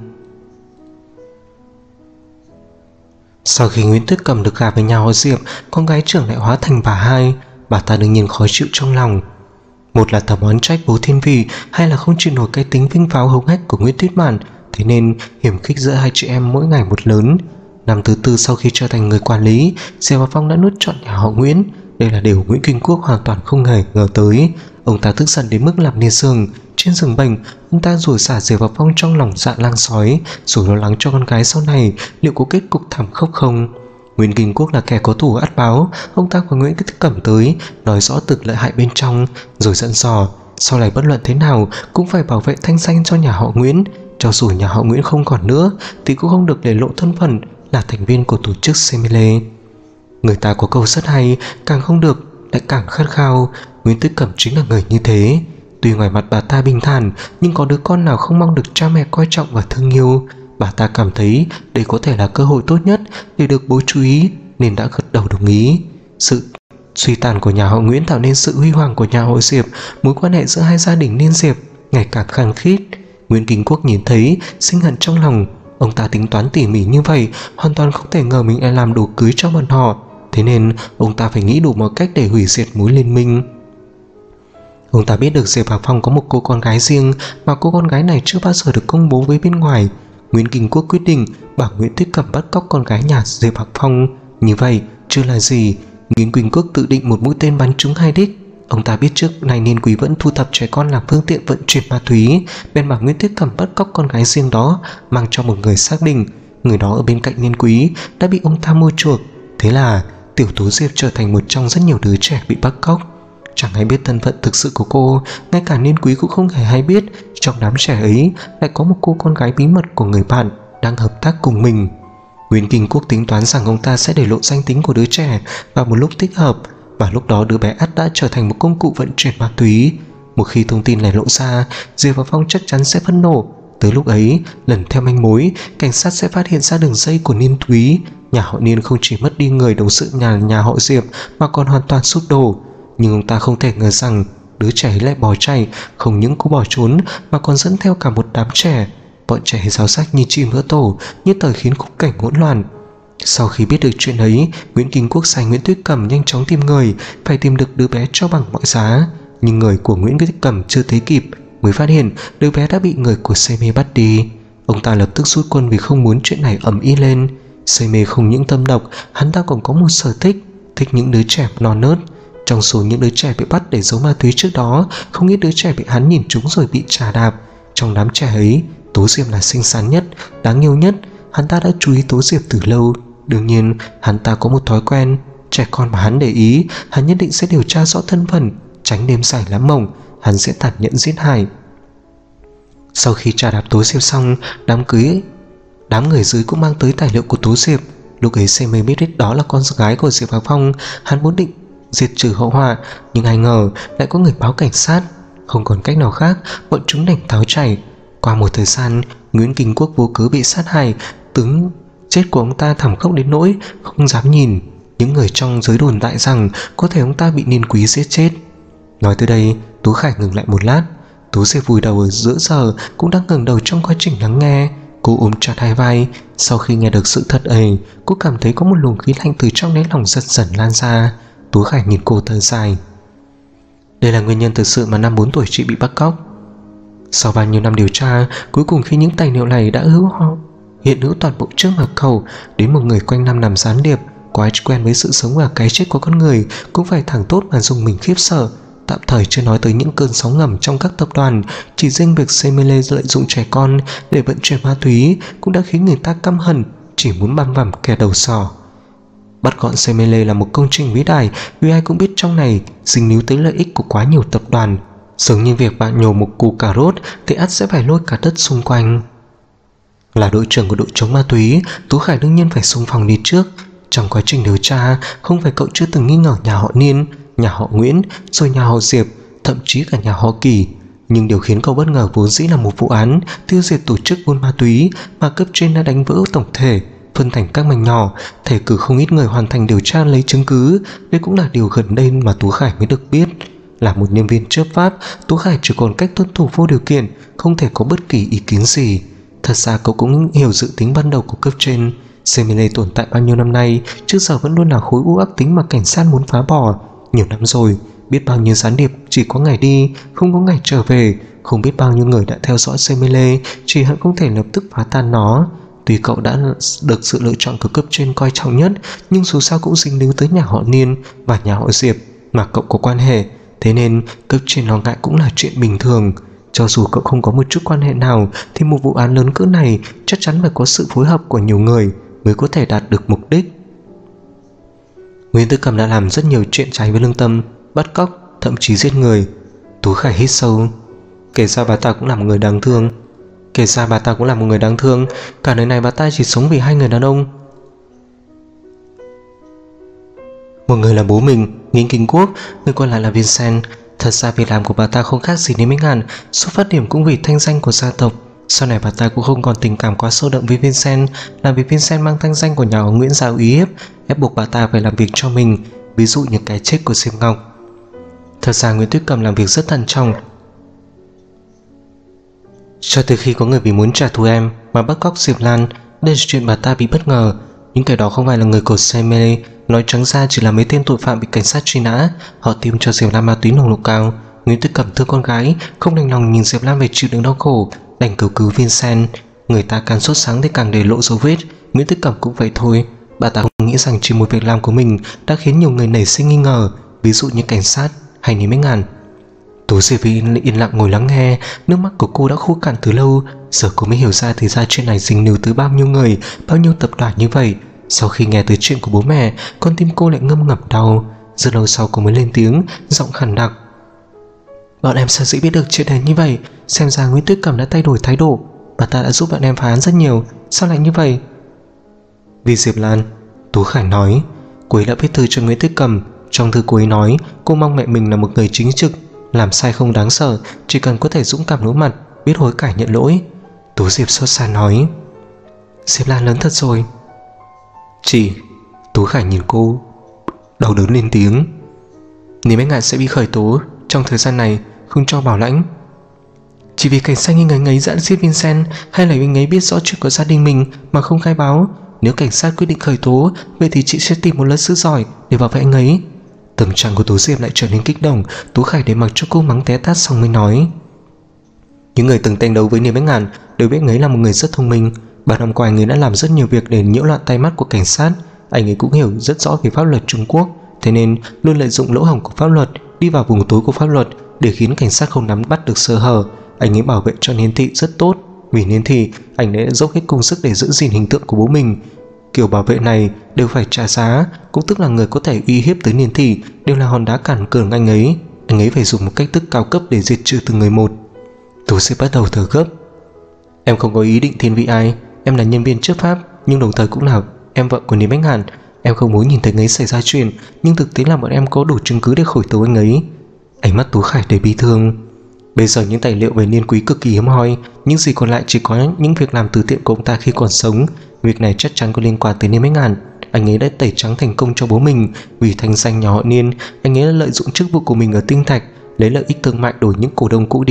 Sau khi Nguyễn Tuyết Cầm được gả với nhà họ Diệp, con gái trưởng lại hóa thành bà hai. Bà ta đương nhiên khó chịu trong lòng. Một là thầm oán trách bố Thiên Vị, hay là không chịu nổi cái tính vinh pháo hống hách của Nguyễn Tuyết Mạn, thế nên hiểm khích giữa hai chị em mỗi ngày một lớn. Năm thứ tư sau khi trở thành người quản lý, Diệp Vào Phong đã nuốt trọn nhà họ Nguyễn. Đây là điều Nguyễn Kinh Quốc hoàn toàn không hề ngờ tới. Ông ta tức giận đến mức làm liệt giường. Trên giường bệnh, ông ta rủa xả Diệp Vào Phong trong lòng dạ lang sói, rồi lo lắng cho con gái sau này liệu có kết cục thảm khốc không. Nguyễn Kinh Quốc là kẻ có thù ắt báo. Ông ta và Nguyễn Tuyết Cẩm tới nói rõ thực lợi hại bên trong, rồi dặn dò sau này bất luận thế nào cũng phải bảo vệ thanh danh cho nhà họ Nguyễn. Cho dù nhà họ Nguyễn không còn nữa thì cũng không được để lộ thân phận là thành viên của tổ chức Semele. Người ta có câu rất hay, càng không được lại càng khát khao. Nguyễn Tuyết Cẩm chính là người như thế. Tuy ngoài mặt bà ta bình thản, nhưng có đứa con nào không mong được cha mẹ coi trọng và thương yêu. Bà ta cảm thấy đây có thể là cơ hội tốt nhất để được bố chú ý, nên đã gật đầu đồng ý. Sự suy tàn của nhà họ Nguyễn tạo nên sự huy hoàng của nhà họ Diệp. Mối quan hệ giữa hai gia đình liên Diệp ngày càng khăng khít. Nguyễn Kinh Quốc nhìn thấy sinh hận trong lòng. Ông ta tính toán tỉ mỉ như vậy, hoàn toàn không thể ngờ mình lại làm đồ cưới cho bọn họ. Thế nên ông ta phải nghĩ đủ mọi cách để hủy diệt mối liên minh. Ông ta biết được Diệp Vào Phong có một cô con gái riêng, mà cô con gái này chưa bao giờ được công bố với bên ngoài. Nguyễn Kinh Quốc quyết định bảo Nguyễn Tuyết Cẩm bắt cóc con gái nhà Diệp Vào Phong. Như vậy chưa là gì, Nguyễn Kinh Quốc tự định một mũi tên bắn trúng hai đích. Ông ta biết trước này Niên Quý vẫn thu thập trẻ con làm phương tiện vận chuyển ma túy, bèn bảo Nguyễn Tuyết Cẩm bắt cóc con gái riêng đó, mang cho một người xác định. Người đó ở bên cạnh Niên Quý đã bị ông ta mua chuộc. Thế là Tiểu Tú Diệp trở thành một trong rất nhiều đứa trẻ bị bắt cóc. Chẳng ai biết thân phận thực sự của cô, ngay cả Niên Quý cũng không hề hay biết trong đám trẻ ấy lại có một cô con gái bí mật của người bạn đang hợp tác cùng mình. Nguyễn Kinh Quốc tính toán rằng ông ta sẽ để lộ danh tính của đứa trẻ vào một lúc thích hợp, và lúc đó đứa bé ắt đã trở thành một công cụ vận chuyển ma túy. Một khi thông tin này lộ ra, Diệp Vào Phong chắc chắn sẽ phẫn nộ. Tới lúc ấy, lần theo manh mối, cảnh sát sẽ phát hiện ra đường dây của Niên Thúy. Nhà họ Niên không chỉ mất đi người đồng sự nhà họ Diệp mà còn hoàn toàn sụp đổ. Nhưng ông ta không thể ngờ rằng đứa trẻ ấy lại bỏ chạy, không những cô bỏ trốn mà còn dẫn theo cả một đám trẻ. Bọn trẻ ráo rách như chim vỡ tổ, như thời khiến khung cảnh hỗn loạn. Sau khi biết được chuyện ấy, Nguyễn Kinh Quốc sai Nguyễn Tuyết Cẩm nhanh chóng tìm người, phải tìm được đứa bé cho bằng mọi giá. Nhưng người của Nguyễn Tuyết Cẩm chưa thấy kịp, mới phát hiện đứa bé đã bị người của Seme bắt đi. Ông ta lập tức rút quân vì không muốn chuyện này ầm ĩ lên. Seme không những tâm độc, hắn ta còn có một sở thích, thích những đứa trẻ non nớt. Trong số những đứa trẻ bị bắt để giấu ma túy trước đó, không ít đứa trẻ bị hắn nhìn trúng rồi bị trà đạp. Trong đám trẻ ấy, Tố Diệp là xinh xắn nhất, đáng yêu nhất. Hắn ta đã chú ý Tố Diệp từ lâu. Đương nhiên, hắn ta có một thói quen, trẻ con mà hắn để ý, hắn nhất định sẽ điều tra rõ thân phận, tránh đêm dài lắm mộng, hắn sẽ tàn nhẫn giết hại. Sau khi trà đạp Tố Diệp xong, đám người dưới cũng mang tới tài liệu của Tố Diệp. Lúc ấy Seme biết đó là con gái của Diệp Vào Phong, hắn muốn định diệt trừ hậu họa, nhưng ai ngờ lại có người báo cảnh sát. Không còn cách nào khác, bọn chúng đành tháo chạy. Qua một thời gian, Nguyễn Kinh Quốc vô cớ bị sát hại. Tướng chết của ông ta thảm khốc đến nỗi không dám nhìn. Những người trong giới đồn đại rằng có thể ông ta bị Niên Quý giết chết. Nói tới đây, Tú Khải ngừng lại một lát. Tú Diệp vùi đầu ở giữa giờ cũng đang ngẩng đầu trong quá trình lắng nghe. Cô ôm chặt hai vai. Sau khi nghe được sự thật ấy, cô cảm thấy có một luồng khí lạnh từ trong đáy lòng dần dần lan ra. Tú Khải nhìn cô thở dài. Đây là nguyên nhân thực sự mà năm 4 tuổi chị bị bắt cóc. Sau bao nhiêu năm điều tra, cuối cùng khi những tài liệu này đã hiện hữu toàn bộ trước mặt cậu, đến một người quanh năm làm gián điệp, quá quen với sự sống và cái chết của con người, cũng phải thẳng tốt mà dùng mình khiếp sợ. Tạm thời chưa nói tới những cơn sóng ngầm trong các tập đoàn, chỉ riêng việc Semele lợi dụng trẻ con để vận chuyển ma túy cũng đã khiến người ta căm hận, chỉ muốn băm vằm kẻ đầu sỏ. Bắt gọn Semele là một công trình vĩ đại, vì ai cũng biết trong này dính líu tới lợi ích của quá nhiều tập đoàn. Giống như việc bạn nhổ một củ cà rốt thì ắt sẽ phải lôi cả đất xung quanh. Là đội trưởng của đội chống ma túy, Tú Khải đương nhiên phải xung phong đi trước. Trong quá trình điều tra, không phải cậu chưa từng nghi ngờ nhà họ Niên, nhà họ Nguyễn, rồi nhà họ Diệp, thậm chí cả nhà họ Kỳ. Nhưng điều khiến cậu bất ngờ vốn dĩ là một vụ án tiêu diệt tổ chức buôn ma túy mà cấp trên đã đánh vỡ tổng thể, phân thành các mảnh nhỏ, thể cử không ít người hoàn thành điều tra lấy chứng cứ. Đây cũng là điều gần đây mà Tú Khải mới được biết. Là một nhân viên chấp pháp, Tú Khải chỉ còn cách tuân thủ vô điều kiện, không thể có bất kỳ ý kiến gì. Thật ra cậu cũng hiểu dự tính ban đầu của cấp trên. Semele tồn tại bao nhiêu năm nay, trước giờ vẫn luôn là khối u ác tính mà cảnh sát muốn phá bỏ. Nhiều năm rồi, biết bao nhiêu gián điệp chỉ có ngày đi, không có ngày trở về. Không biết bao nhiêu người đã theo dõi Semele, chỉ hận không thể lập tức phá tan nó. Tuy cậu đã được sự lựa chọn của cấp trên coi trọng nhất, nhưng dù sao cũng dính líu tới nhà họ Niên và nhà họ Diệp mà cậu có quan hệ. Thế nên cấp trên lo ngại cũng là chuyện bình thường. Cho dù cậu không có một chút quan hệ nào thì một vụ án lớn cỡ này chắc chắn phải có sự phối hợp của nhiều người mới có thể đạt được mục đích. Nguyễn Tư Cầm đã làm rất nhiều chuyện trái với lương tâm, bắt cóc, thậm chí giết người. Tú Khải hít sâu. Kể ra bà ta cũng là một người đáng thương. Cả đời này bà ta chỉ sống vì hai người đàn ông. Một người là bố mình, Nghinh Kinh Quốc, người còn lại là Vincent. Thật ra việc làm của bà ta không khác gì Niêm Minh Hàn, xuất phát điểm cũng vì thanh danh của gia tộc. Sau này bà ta cũng không còn tình cảm quá sâu đậm với Vincent, là vì Vincent mang thanh danh của nhà họ Nguyễn ra uy hiếp, ép buộc bà ta phải làm việc cho mình, ví dụ như cái chết của Diệp Ngọc. Thật ra Nguyễn Tuyết Cầm làm việc rất thận trọng. Cho từ khi có người vì muốn trả thù em mà bắt cóc Diệp Lan, đây là chuyện bà ta bị bất ngờ. Những kẻ đó không phải là người của Semele, nói trắng ra chỉ là mấy tên tội phạm bị cảnh sát truy nã. Họ tiêm cho Diệp Lan ma túy nồng độ cao. Nguyễn Tuyết Cẩm thương con gái, không đành lòng nhìn Diệp Lan phải chịu đựng đau khổ, đành cầu cứu Vincent. Người ta càng sốt sáng thì càng để lộ dấu vết. Nguyễn Tuyết Cẩm cũng vậy thôi. Bà ta không nghĩ rằng chỉ một việc làm của mình đã khiến nhiều người nảy sinh nghi ngờ, ví dụ như cảnh sát hay Niêm Minh Hàn. Tú Diệp yên lặng ngồi lắng nghe, nước mắt của cô đã khô cạn từ lâu. Giờ cô mới hiểu ra thì ra chuyện này dính líu tới bao nhiêu người, bao nhiêu tập đoàn như vậy. Sau khi nghe tới chuyện của bố mẹ, con tim cô lại ngâm ngập đau. Rất lâu sau cô mới lên tiếng, giọng khàn đặc. Bọn em sở dĩ biết được chuyện này như vậy, xem ra Nguyễn Tuyết Cẩm đã thay đổi thái độ. Bà ta đã giúp bọn em phá án rất nhiều, sao lại như vậy? Vì Diệp Lan, Tú Khải nói. Cô ấy đã viết thư cho Nguyễn Tuyết Cẩm. Trong thư cô ấy nói cô mong mẹ mình là một người chính trực, làm sai không đáng sợ, chỉ cần có thể dũng cảm đối mặt, biết hối cải nhận lỗi. Tú Diệp xót xa nói. Diệp Lan lớn thật rồi. Chị. Tú Khải nhìn cô, đau đớn lên tiếng. Nếu mấy ngài sẽ bị khởi tố trong thời gian này, không cho bảo lãnh. Chỉ vì cảnh sát nghi ngờ anh ấy đã giết Vincent, hay là anh ấy biết rõ chuyện của gia đình mình mà không khai báo? Nếu cảnh sát quyết định khởi tố, vậy thì chị sẽ tìm một luật sư giỏi để bảo vệ anh ấy. Tâm trạng của Tú Diệp lại trở nên kích động. Tú Khải để mặc cho cô mắng té tát xong mới nói. Những người từng tranh đấu với Niêm Bách Ngàn đều biết anh ấy là một người rất thông minh. 3 năm qua anh ấy đã làm rất nhiều việc để nhiễu loạn tay mắt của cảnh sát. Anh ấy cũng hiểu rất rõ về pháp luật Trung Quốc, thế nên luôn lợi dụng lỗ hổng của pháp luật, đi vào vùng tối của pháp luật để khiến cảnh sát không nắm bắt được sơ hở. Anh ấy bảo vệ cho Niên Thị rất tốt. Vì Niên Thị, anh ấy đã dốc hết công sức để giữ gìn hình tượng của bố mình. Kiểu bảo vệ này đều phải trả giá, cũng tức là người có thể uy hiếp tới Niên Thị đều là hòn đá cản cường anh ấy. Anh ấy phải dùng một cách thức cao cấp để diệt trừ từng người một. Tú sẽ bắt đầu thở gấp. Em không có ý định thiên vị ai, em là nhân viên chấp pháp, nhưng đồng thời cũng là em vợ của Niêm Bách Hàn. Em không muốn nhìn thấy anh ấy xảy ra chuyện, nhưng thực tế là bọn em có đủ chứng cứ để khởi tố anh ấy. Ánh mắt Tú Khải đầy bi thương. Bây giờ những tài liệu về Niên Quý cực kỳ hiếm hoi, những gì còn lại chỉ có những việc làm từ thiện của ông ta khi còn sống. Việc này chắc chắn có liên quan tới Niêm Bách Hàn. Anh ấy đã tẩy trắng thành công cho bố mình. Vì thanh danh nhà họ Niên, anh ấy đã lợi dụng chức vụ của mình ở Tinh Thạch, lấy lợi ích thương mại đổi những cổ đông cũ đi.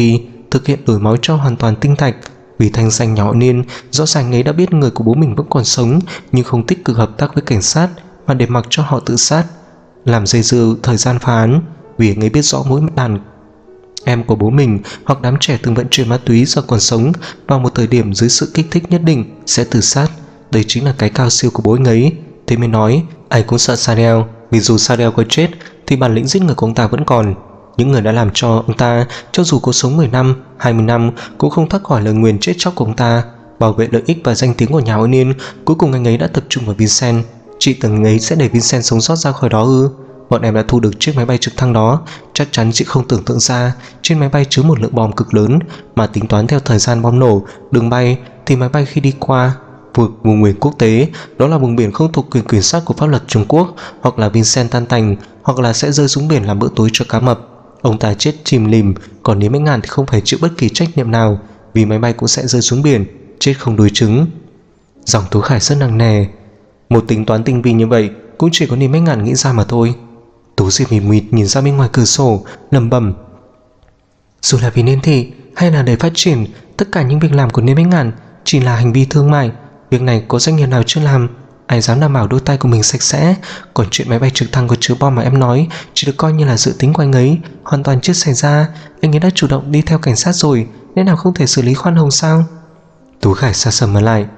thực hiện đổi máu cho hoàn toàn tinh thạch. Vì thanh danh nhỏ niên, rõ ràng ấy đã biết người của bố mình vẫn còn sống, nhưng không tích cực hợp tác với cảnh sát mà để mặc cho họ tự sát, làm dây dưa thời gian phá án. Vì anh ấy biết rõ mỗi đàn em của bố mình hoặc đám trẻ từng vận chuyển ma túy giờ còn sống vào một thời điểm dưới sự kích thích nhất định sẽ tự sát. Đây chính là cái cao siêu của bố anh ấy. Thế mới nói ai cũng sợ Sadell, vì dù Sadell có chết thì bản lĩnh giết người của ông ta vẫn còn. Những người đã làm cho ông ta, cho dù có sống 10 năm, 20 năm, cũng không thoát khỏi lời nguyền chết chóc của ông ta. Bảo vệ lợi ích và danh tiếng của nhà họ Niên, cuối cùng anh ấy đã tập trung vào Vincent. Chị tưởng anh ấy sẽ để Vincent sống sót ra khỏi đó ư? Bọn em đã thu được chiếc máy bay trực thăng đó. Chắc chắn chị không tưởng tượng ra trên máy bay chứa một lượng bom cực lớn, mà tính toán theo thời gian bom nổ, đường bay thì máy bay khi đi qua vùng biển quốc tế, đó là vùng biển không thuộc quyền kiểm soát của pháp luật Trung Quốc, hoặc là Vincent tan tành, hoặc là sẽ rơi xuống biển làm bữa tối cho cá mập. Ông ta chết chìm lìm, còn nếu Mấy Ngàn thì không phải chịu bất kỳ trách nhiệm nào, vì máy bay cũng sẽ rơi xuống biển, chết không đối chứng. Giọng Tú Khải rất nặng nề. Một tính toán tinh vi như vậy cũng chỉ có Niêm Mấy Ngàn nghĩ ra mà thôi. Tú Diệp mỉm mịt nhìn ra bên ngoài cửa sổ, lẩm bẩm: dù là vì nên thị hay là để phát triển, tất cả những việc làm của Niêm Mấy Ngàn chỉ là hành vi thương mại. Việc này có doanh nghiệp nào chưa làm? Ai dám đảm bảo đôi tay của mình sạch sẽ? Còn chuyện máy bay trực thăng có chứa bom mà em nói chỉ được coi như là dự tính của anh ấy, hoàn toàn chưa xảy ra. Anh ấy đã chủ động đi theo cảnh sát rồi, nên nào không thể xử lý khoan hồng sao? Tú Khải xa sầm mở lại.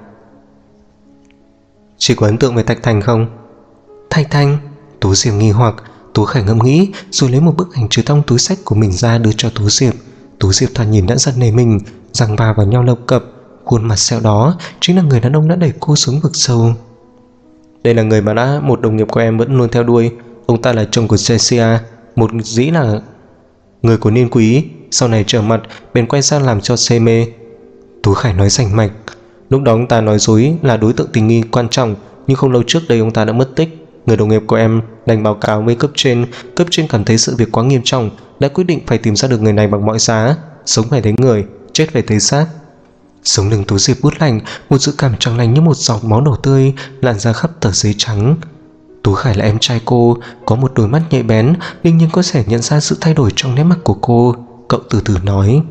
Chị có ấn tượng về Thạch Thành không? Thạch Thành? Tú Diệp nghi hoặc. Tú Khải ngẫm nghĩ rồi lấy một bức ảnh chứa trong túi sách của mình ra đưa cho Tú Diệp. Tú Diệp thoạt nhìn đã giật nảy mình, răng va vào nhau lập cập. Khuôn mặt sẹo đó chính là người đàn ông đã đẩy cô xuống vực sâu. Đây là người mà một đồng nghiệp của em vẫn luôn theo đuôi. Ông ta là chồng của Cecia, một dĩ là người của Niên Quý, sau này trở mặt bèn quay sang làm cho say mê. Tú Khải nói rành mạch. Lúc đó ông ta nói dối là đối tượng tình nghi quan trọng, nhưng không lâu trước đây ông ta đã mất tích. Người đồng nghiệp của em đành báo cáo với cấp trên cảm thấy sự việc quá nghiêm trọng, đã quyết định phải tìm ra được người này bằng mọi giá. Sống phải thấy người, chết phải thấy xác. Sống lưng Tú Diệp buốt lạnh, một dự cảm chẳng lành như một giọt máu đổ tươi lan ra khắp tờ giấy trắng. Tú Khải là em trai cô, có một đôi mắt nhạy bén, đương nhiên có thể nhận ra sự thay đổi trong nét mặt của cô. Cậu từ từ nói: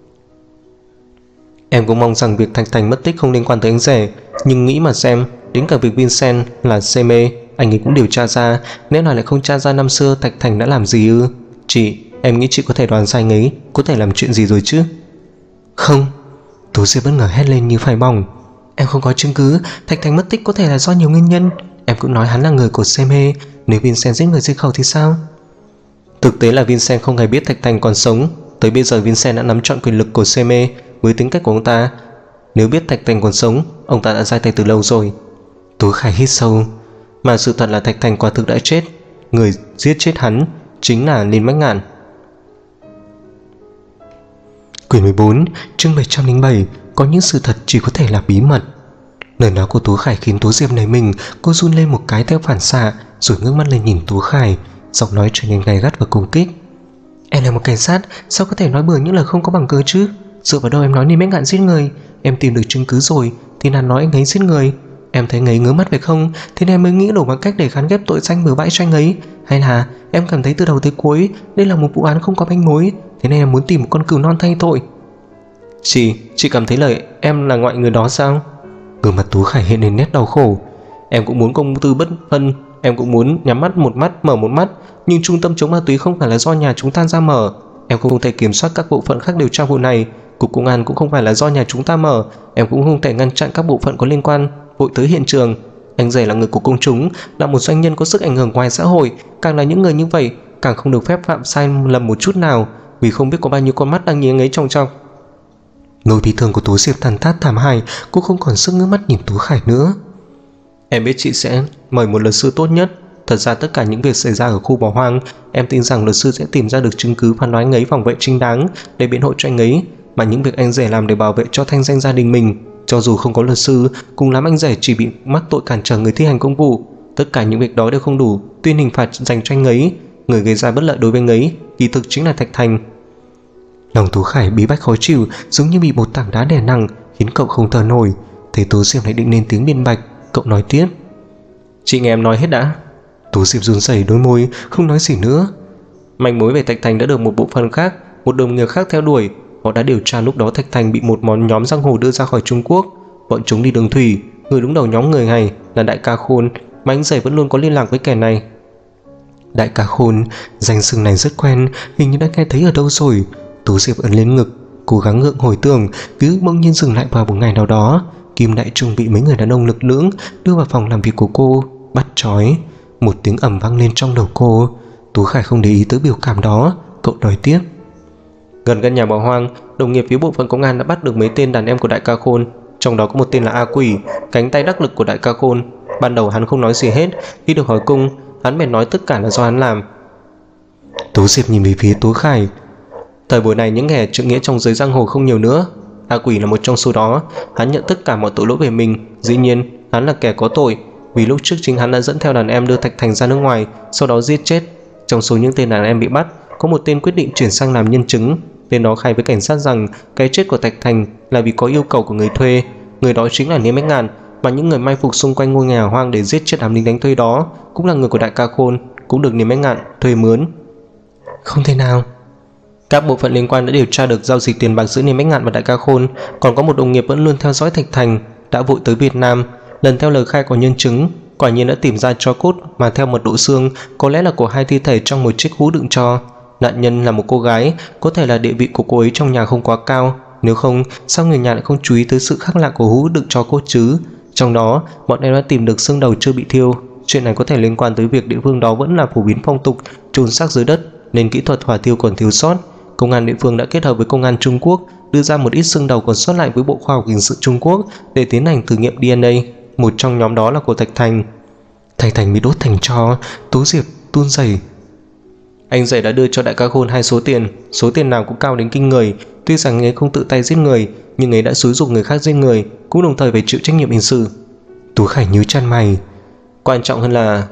em cũng mong rằng việc Thạch Thành mất tích không liên quan tới anh rể, nhưng nghĩ mà xem, đến cả việc Vincent là say mê anh ấy cũng điều tra ra, nếu nào lại không tra ra năm xưa Thạch Thành đã làm gì ư? Chị, em nghĩ chị có thể đoán ra anh ấy có thể làm chuyện gì rồi chứ? Không. Tú Diệp bất ngờ hét lên như phải bỏng. Em không có chứng cứ. Thạch Thành mất tích có thể là do nhiều nguyên nhân. Em cũng nói hắn là người của Seme. Nếu Vincent giết người diệt khẩu thì sao? Thực tế là Vincent không hề biết Thạch Thành còn sống. Tới bây giờ Vincent đã nắm trọn quyền lực của Seme. Với tính cách của ông ta, nếu biết Thạch Thành còn sống, ông ta đã ra tay từ lâu rồi. Tú Khải hít sâu. Mà sự thật là Thạch Thành quả thực đã chết. Người giết chết hắn chính là Liên Mách Ngạn. Quyển 14, chương 707. Có những sự thật chỉ có thể là bí mật. Lời nói của Tú Khải khiến Tú Diệp nảy mình. Cô run lên một cái theo phản xạ, rồi ngước mắt lên nhìn Tú Khải. Giọng nói trở nên gay gắt và công kích. Em là một cảnh sát, sao có thể nói bừa những lời không có bằng cớ chứ? Dựa vào đâu em nói Liên Mách Ngạn giết người? Em tìm được chứng cứ rồi thì nàng nói anh ấy giết người. Em thấy anh ấy ngứa mắt phải không? Thế nên em mới nghĩ đủ bằng cách để gắn ghép tội danh bừa bãi cho anh ấy. Hay là em cảm thấy từ đầu tới cuối đây là một vụ án không có manh mối, thế nên em muốn tìm một con cừu non thay tội? Chị cảm thấy lời em là ngoại người đó sao? Gương mặt Tú Khải hiện lên nét đau khổ. Em cũng muốn công tư bất phân, em cũng muốn nhắm mắt một mắt mở một mắt, nhưng trung tâm chống ma túy không phải là do nhà chúng ta ra mở. Em cũng không thể kiểm soát các bộ phận khác điều tra vụ này. Cục công an cũng không phải là do nhà chúng ta mở. Em cũng không thể ngăn chặn các bộ phận có liên quan vội tới hiện trường. Anh rể là người của công chúng, là một doanh nhân có sức ảnh hưởng ngoài xã hội. Càng là những người như vậy, càng không được phép phạm sai lầm một chút nào, vì không biết có bao nhiêu con mắt đang nhìn anh ấy trong trong. Nỗi bi thương của Tú Diệp tàn tát thảm hại. Cô không còn sức ngước mắt nhìn Tú Khải nữa. Em biết chị sẽ mời một luật sư tốt nhất. Thật ra tất cả những việc xảy ra ở khu bỏ hoang, em tin rằng luật sư sẽ tìm ra được chứng cứ phán đoán anh ấy phòng vệ chính đáng để biện hộ cho anh ấy. Mà những việc anh rể làm để bảo vệ cho thanh danh gia đình mình, cho dù không có luật sư, cùng lắm anh rể chỉ bị mắc tội cản trở người thi hành công vụ. Tất cả những việc đó đều không đủ tuyên hình phạt dành cho anh ấy. Người gây ra bất lợi đối với anh ấy kỳ thực chính là Thạch Thành. Lòng Tú Khải bí bách khó chịu, giống như bị một tảng đá đè nặng, khiến cậu không thở nổi. Thấy Tú Diệp lại định lên tiếng biện bạch, cậu nói tiếp. Chị nghe em nói hết đã. Tú Diệp run rẩy đôi môi, không nói gì nữa. Manh mối về Thạch Thành đã được một bộ phận khác, một đồng nghiệp khác theo đuổi. Họ đã điều tra lúc đó Thạch Thành bị một nhóm giang hồ đưa ra khỏi Trung Quốc. Bọn chúng đi đường thủy, người đứng đầu nhóm người này là Đại ca Khôn, mà anh rể vẫn luôn có liên lạc với kẻ này. Đại ca Khôn, danh xưng này rất quen, hình như đã nghe thấy ở đâu rồi. Tú Diệp ấn lên ngực, cố gắng ngượng hồi tưởng, ký ức bỗng nhiên dừng lại vào một ngày nào đó. Kim Đại Trung bị mấy người đàn ông lực lưỡng đưa vào phòng làm việc của cô, bắt trói. Một tiếng ầm vang lên trong đầu cô. Tú Khải không để ý tới biểu cảm đó, cậu nói tiếp. Gần căn nhà bỏ hoang, đồng nghiệp phía bộ phận công an đã bắt được mấy tên đàn em của Đại ca Khôn, trong đó có một tên là A Quỷ, cánh tay đắc lực của Đại ca Khôn. Ban đầu hắn không nói gì hết, khi được hỏi cung, hắn bèn nói tất cả là do hắn làm. Tú Diệp nhìn về phía Tú Khải. Thời buổi này những kẻ trượng nghĩa trong giới giang hồ không nhiều nữa. A Quỷ là một trong số đó, hắn nhận tất cả mọi tội lỗi về mình. Dĩ nhiên, hắn là kẻ có tội, vì lúc trước chính hắn đã dẫn theo đàn em đưa Thạch Thành ra nước ngoài, sau đó giết chết. Trong số những tên đàn em bị bắt, có một tên quyết định chuyển sang làm nhân chứng. Tên đó khai với cảnh sát rằng cái chết của Thạch Thành là vì có yêu cầu của người thuê. Người đó chính là Niêm Bách Ngạn, mà những người mai phục xung quanh ngôi nhà hoang để giết chết đám lính đánh thuê đó cũng là người của Đại ca Khôn, cũng được Niêm Bách Ngạn thuê mướn. Không thể nào. Các bộ phận liên quan đã điều tra được giao dịch tiền bạc giữa Niêm Bách Ngạn và Đại ca Khôn. Còn có một đồng nghiệp vẫn luôn theo dõi Thạch Thành, đã vội tới Việt Nam. Lần theo lời khai của nhân chứng, quả nhiên đã tìm ra tro cốt mà theo mật độ xương có lẽ là của hai thi thể trong một chiếc hũ đựng tro. Nạn nhân là một cô gái, có thể là địa vị của cô ấy trong nhà không quá cao. Nếu không, sao người nhà lại không chú ý tới sự khác lạ của hũ đựng tro cốt chứ? Trong đó, bọn em đã tìm được xương đầu chưa bị thiêu. Chuyện này có thể liên quan tới việc địa phương đó vẫn là phổ biến phong tục chôn xác dưới đất, nên kỹ thuật hỏa thiêu còn thiếu sót. Công an địa phương đã kết hợp với công an Trung Quốc đưa ra một ít xương đầu còn sót lại với Bộ Khoa học Hình sự Trung Quốc để tiến hành thử nghiệm DNA. Một trong nhóm đó là của Thạch Thành. Thạch Thành bị đốt thành tro. Tú Diệp run rẩy. Anh rể đã đưa cho Đại ca Khôn 2 số tiền nào cũng cao đến kinh người. Tuy rằng ấy không tự tay giết người, nhưng ấy đã xúi giục người khác giết người, cũng đồng thời phải chịu trách nhiệm hình sự. Tú Khải nhíu chăn mày. Quan trọng hơn là...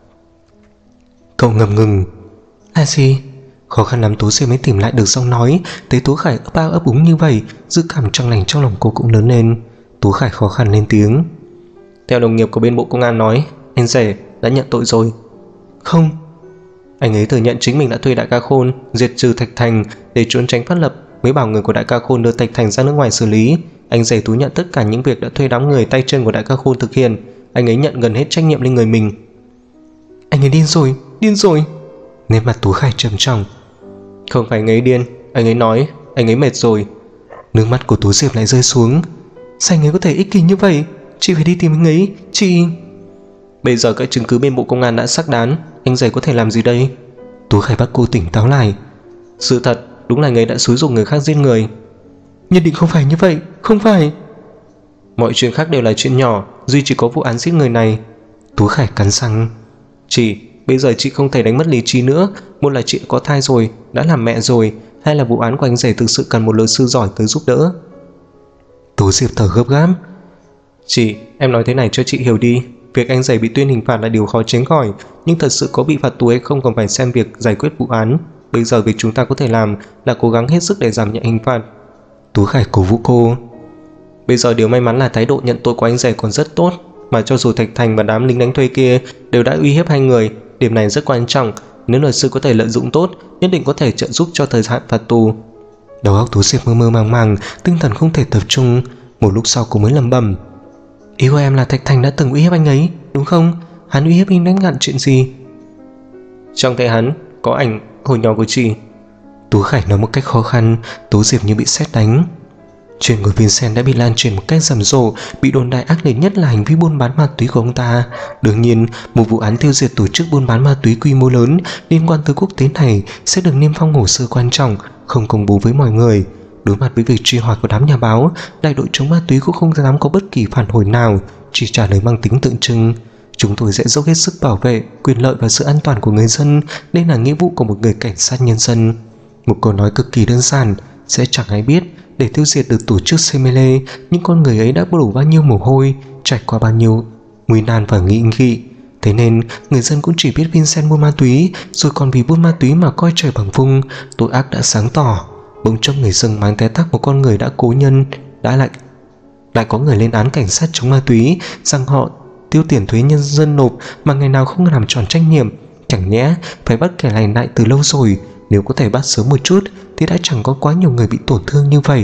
Cậu ngập ngừng. Là gì? Khó khăn lắm Tú Diệp mới tìm lại được giọng nói. Thấy Tú Khải ấp ao ấp úng như vậy, dự cảm chẳng lành trong lòng cô cũng lớn lên. Tú Khải khó khăn lên tiếng. Theo đồng nghiệp của bên Bộ Công an nói, anh rể đã nhận tội rồi. Không. Anh ấy thừa nhận chính mình đã thuê Đại ca Khôn diệt trừ Thạch Thành để trốn tránh pháp luật, mới bảo người của Đại ca Khôn đưa Thạch Thành ra nước ngoài xử lý. Anh rể thú nhận tất cả những việc đã thuê đám người tay chân của Đại ca Khôn thực hiện. Anh ấy nhận gần hết trách nhiệm lên người mình. Anh ấy điên rồi. Nét mặt Tú Khải trầm trọng. Không phải anh ấy điên, anh ấy nói anh ấy mệt rồi. Nước mắt của Tú Diệp lại rơi xuống. Sao anh ấy có thể ích kỷ như vậy? Chị phải đi tìm anh ấy, chị... Bây giờ các chứng cứ bên Bộ Công an đã xác đáng, anh rể có thể làm gì đây? Tú Khải bắt cô tỉnh táo lại. Sự thật đúng là anh ấy đã xúi giục người khác giết người. Nhất định không phải như vậy, không phải. Mọi chuyện khác đều là chuyện nhỏ, duy chỉ có vụ án giết người này. Tú Khải cắn răng. Chị, bây giờ chị không thể đánh mất lý trí nữa. Một là chị có thai rồi, đã làm mẹ rồi, hay là vụ án của anh rể thực sự cần một luật sư giỏi tới giúp đỡ. Tú Diệp thở gấp gáp. Chị, em nói thế này cho chị hiểu đi. Việc anh rể bị tuyên hình phạt là điều khó tránh khỏi, nhưng thật sự có bị phạt tù hay không còn phải xem việc giải quyết vụ án. Bây giờ việc chúng ta có thể làm là cố gắng hết sức để giảm nhẹ hình phạt. Tú Khải cổ vũ cô. Bây giờ điều may mắn là thái độ nhận tội của anh rể còn rất tốt, mà cho dù Thạch Thành và đám lính đánh thuê kia đều đã uy hiếp hai người, điểm này rất quan trọng. Nếu luật sư có thể lợi dụng tốt, nhất định có thể trợ giúp cho thời hạn phạt tù. Đầu óc Tú Diệp mơ mơ màng màng, tinh thần không thể tập trung. Một lúc sau cô mới lẩm bẩm. Ý của em là Thạch Thành đã từng uy hiếp anh ấy, đúng không? Hắn uy hiếp anh đánh ngăn chuyện gì? Trong tay hắn có ảnh hồi nhỏ của chị. Tú Khải nói một cách khó khăn. Tú Diệp như bị sét đánh. Chuyện của Vincent đã bị lan truyền một cách rầm rộ, bị đồn đại ác liệt nhất là hành vi buôn bán ma túy của ông ta. Đương nhiên, một vụ án tiêu diệt tổ chức buôn bán ma túy quy mô lớn liên quan tới quốc tế này sẽ được niêm phong hồ sơ quan trọng, không công bố với mọi người. Đối mặt với việc truy hỏi của đám nhà báo, đại đội chống ma túy cũng không dám có bất kỳ phản hồi nào, chỉ trả lời mang tính tượng trưng. Chúng tôi sẽ dốc hết sức bảo vệ quyền lợi và sự an toàn của người dân, đây là nghĩa vụ của một người cảnh sát nhân dân. Một câu nói cực kỳ đơn giản, sẽ chẳng ai biết để tiêu diệt được tổ chức Semele, những con người ấy đã đổ bao nhiêu mồ hôi, trải qua bao nhiêu nguy nan và nghĩ nghị. Thế nên người dân cũng chỉ biết Vincent buôn ma túy, rồi còn vì buôn ma túy mà coi trời bằng vung. Tội ác đã sáng tỏ. Bỗng chốc người dân mang té tắc một con người đã cố nhân, lại có người lên án cảnh sát chống ma túy rằng họ tiêu tiền thuế nhân dân nộp mà ngày nào không làm tròn trách nhiệm. Chẳng nhẽ phải bắt kẻ này lại từ lâu rồi. Nếu có thể bắt sớm một chút thì đã chẳng có quá nhiều người bị tổn thương như vậy.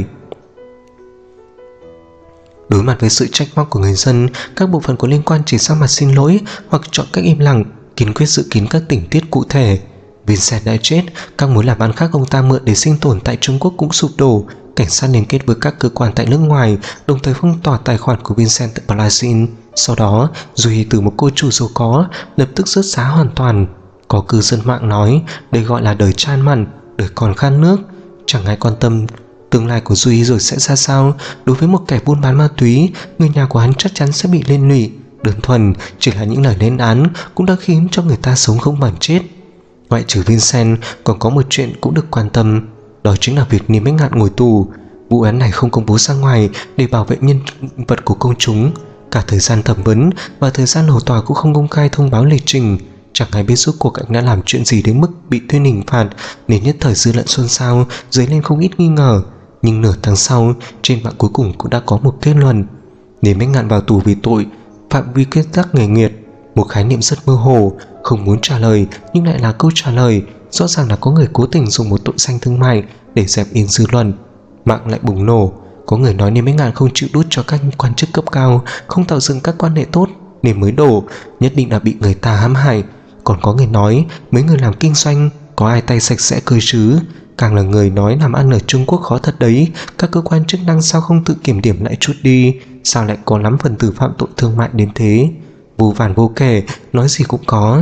Đối mặt với sự trách móc của người dân, các bộ phận có liên quan chỉ ra mặt xin lỗi hoặc chọn cách im lặng, kiên quyết dự kiến các tình tiết cụ thể. Vincent đã chết, các mối làm ăn khác ông ta mượn để sinh tồn tại Trung Quốc cũng sụp đổ. Cảnh sát liên kết với các cơ quan tại nước ngoài, đồng thời phong tỏa tài khoản của Vincent tại Brazil. Sau đó, Duy từ một cô chủ giàu có lập tức rớt giá hoàn toàn. Có cư dân mạng nói đây gọi là đời chan mặn, đời còn khát nước. Chẳng ai quan tâm tương lai của Duy rồi sẽ ra sao. Đối với một kẻ buôn bán ma túy, người nhà của hắn chắc chắn sẽ bị liên lụy. Đơn thuần chỉ là những lời lên án cũng đã khiến cho người ta sống không bằng chết. Ngoại trừ Vincent, còn có một chuyện cũng được quan tâm, đó chính là việc Niêm Bách Ngạn ngồi tù. Vụ án này không công bố ra ngoài để bảo vệ nhân vật của công chúng. Cả thời gian thẩm vấn và thời gian hầu tòa cũng không công khai thông báo lịch trình. Chẳng ai biết rốt cuộc anh đã làm chuyện gì đến mức bị tuyên hình phạt, nên nhất thời dư luận xôn xao, dấy lên không ít nghi ngờ. Nhưng nửa tháng sau, trên mạng cuối cùng cũng đã có một kết luận: Niêm Bách Ngạn vào tù vì tội phạm vi quy tắc nghề nghiệp. Một khái niệm rất mơ hồ, không muốn trả lời nhưng lại là câu trả lời. Rõ ràng là có người cố tình dùng một tội danh thương mại để dẹp yên dư luận. Mạng lại bùng nổ. Có người nói Niêm Bách Ngạn không chịu đút cho các quan chức cấp cao, không tạo dựng các quan hệ tốt nên mới đổ, nhất định là bị người ta hãm hại. Còn có người nói mấy người làm kinh doanh có ai tay sạch sẽ cơ chứ. Càng là người nói làm ăn ở Trung Quốc khó thật đấy, các cơ quan chức năng sao không tự kiểm điểm lại chút đi, sao lại có lắm phần tử phạm tội thương mại đến thế. Vô vàn vô kể, nói gì cũng có.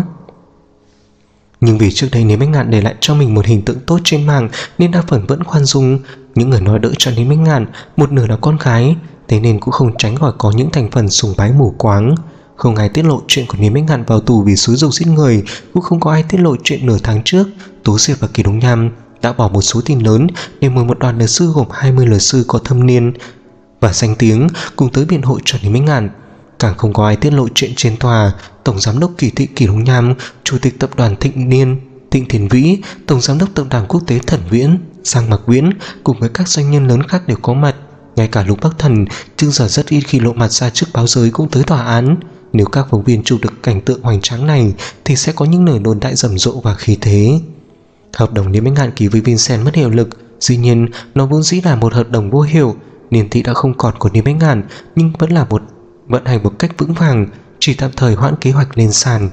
Nhưng vì trước đây Niêm Bách Ngạn để lại cho mình một hình tượng tốt trên mạng nên đa phần vẫn khoan dung. Những người nói đỡ cho Niêm Bách Ngạn một nửa là con gái, thế nên cũng không tránh khỏi có những thành phần sùng bái mù quáng. Không ai tiết lộ chuyện của Niêm Bách Ngạn vào tù vì xúi giục giết người, cũng không có ai tiết lộ chuyện nửa tháng trước Tú Diệp và Kỳ Đông Nham đã bỏ một số tiền lớn để mời một đoàn luật sư gồm 20 luật sư có thâm niên và danh tiếng cùng tới biện hộ cho Niêm Bách Ngạn. Càng không có ai tiết lộ chuyện trên tòa Tổng giám đốc Kỳ Thị Kỳ Đông Nham, Chủ tịch tập đoàn Thịnh Thiền Vĩ, Tổng giám đốc tập đoàn quốc tế Thần Viễn, Giang Mạc Viễn cùng với các doanh nhân lớn khác đều có mặt. Ngay cả Lục Bắc Thần trước giờ rất ít khi lộ mặt ra trước báo giới cũng tới tòa án. Nếu các phóng viên chụp được cảnh tượng hoành tráng này thì sẽ có những lời đồn đại rầm rộ và khí thế. Hợp đồng Niêm Bách Ngạn ký với Vincent mất hiệu lực. Dĩ nhiên nó vốn dĩ là một hợp đồng vô hiệu. Niên thị đã không còn của Niêm Bách Ngạn nhưng vẫn là vận hành một cách vững vàng, chỉ tạm thời hoãn kế hoạch lên sàn.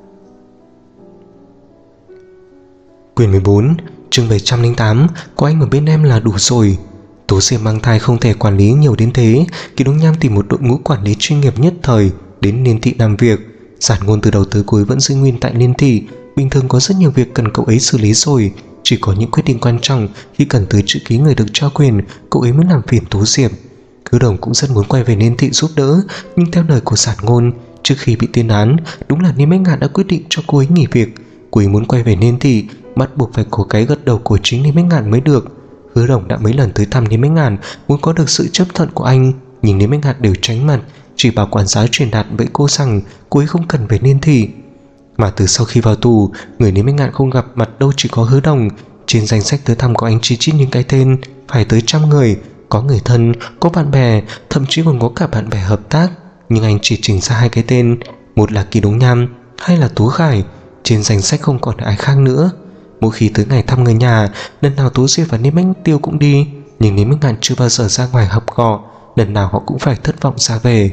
Quyển 14, chương 708, có anh ở bên em là đủ rồi. Tú Diệp mang thai không thể quản lý nhiều đến thế. Kỳ Đông Nham tìm một đội ngũ quản lý chuyên nghiệp nhất thời đến Niên thị làm việc. Giản Ngôn từ đầu tới cuối vẫn giữ nguyên tại Niên thị. Bình thường có rất nhiều việc cần cậu ấy xử lý rồi, chỉ có những quyết định quan trọng khi cần tới chữ ký người được trao quyền cậu ấy mới làm phiền Tú Diệp. Cứ Đồng cũng rất muốn quay về Niên thị giúp đỡ, nhưng theo lời của Giản Ngôn, trước khi bị tuyên án, đúng là Niêm Bách Ngạn đã quyết định cho cô ấy nghỉ việc. Cô ấy muốn quay về Niên thị, bắt buộc phải có cái gật đầu của chính Niêm Bách Ngạn mới được. Hứa Đồng đã mấy lần tới thăm Niêm Bách Ngạn, muốn có được sự chấp thuận của anh, nhưng Niêm Bách Ngạn đều tránh mặt, chỉ bảo quản giáo truyền đạt với cô rằng cô ấy không cần về Niên thị. Mà từ sau khi vào tù, người Niêm Bách Ngạn không gặp mặt đâu chỉ có Hứa Đồng. Trên danh sách tới thăm của anh chi chít những cái tên phải tới 100 người, có người thân, có bạn bè, thậm chí còn có cả bạn bè hợp tác. Nhưng anh chỉ chỉnh ra 2 cái tên, một là Kỳ Đông Nham, hai là Tú Khải. Trên danh sách không còn ai khác nữa. Mỗi khi tới ngày thăm người nhà, lần nào Tú Diệp và Niêm Bách Tiêu cũng đi, nhưng Niêm Bách Ngạn chưa bao giờ ra ngoài họp cọ, lần nào họ cũng phải thất vọng ra về.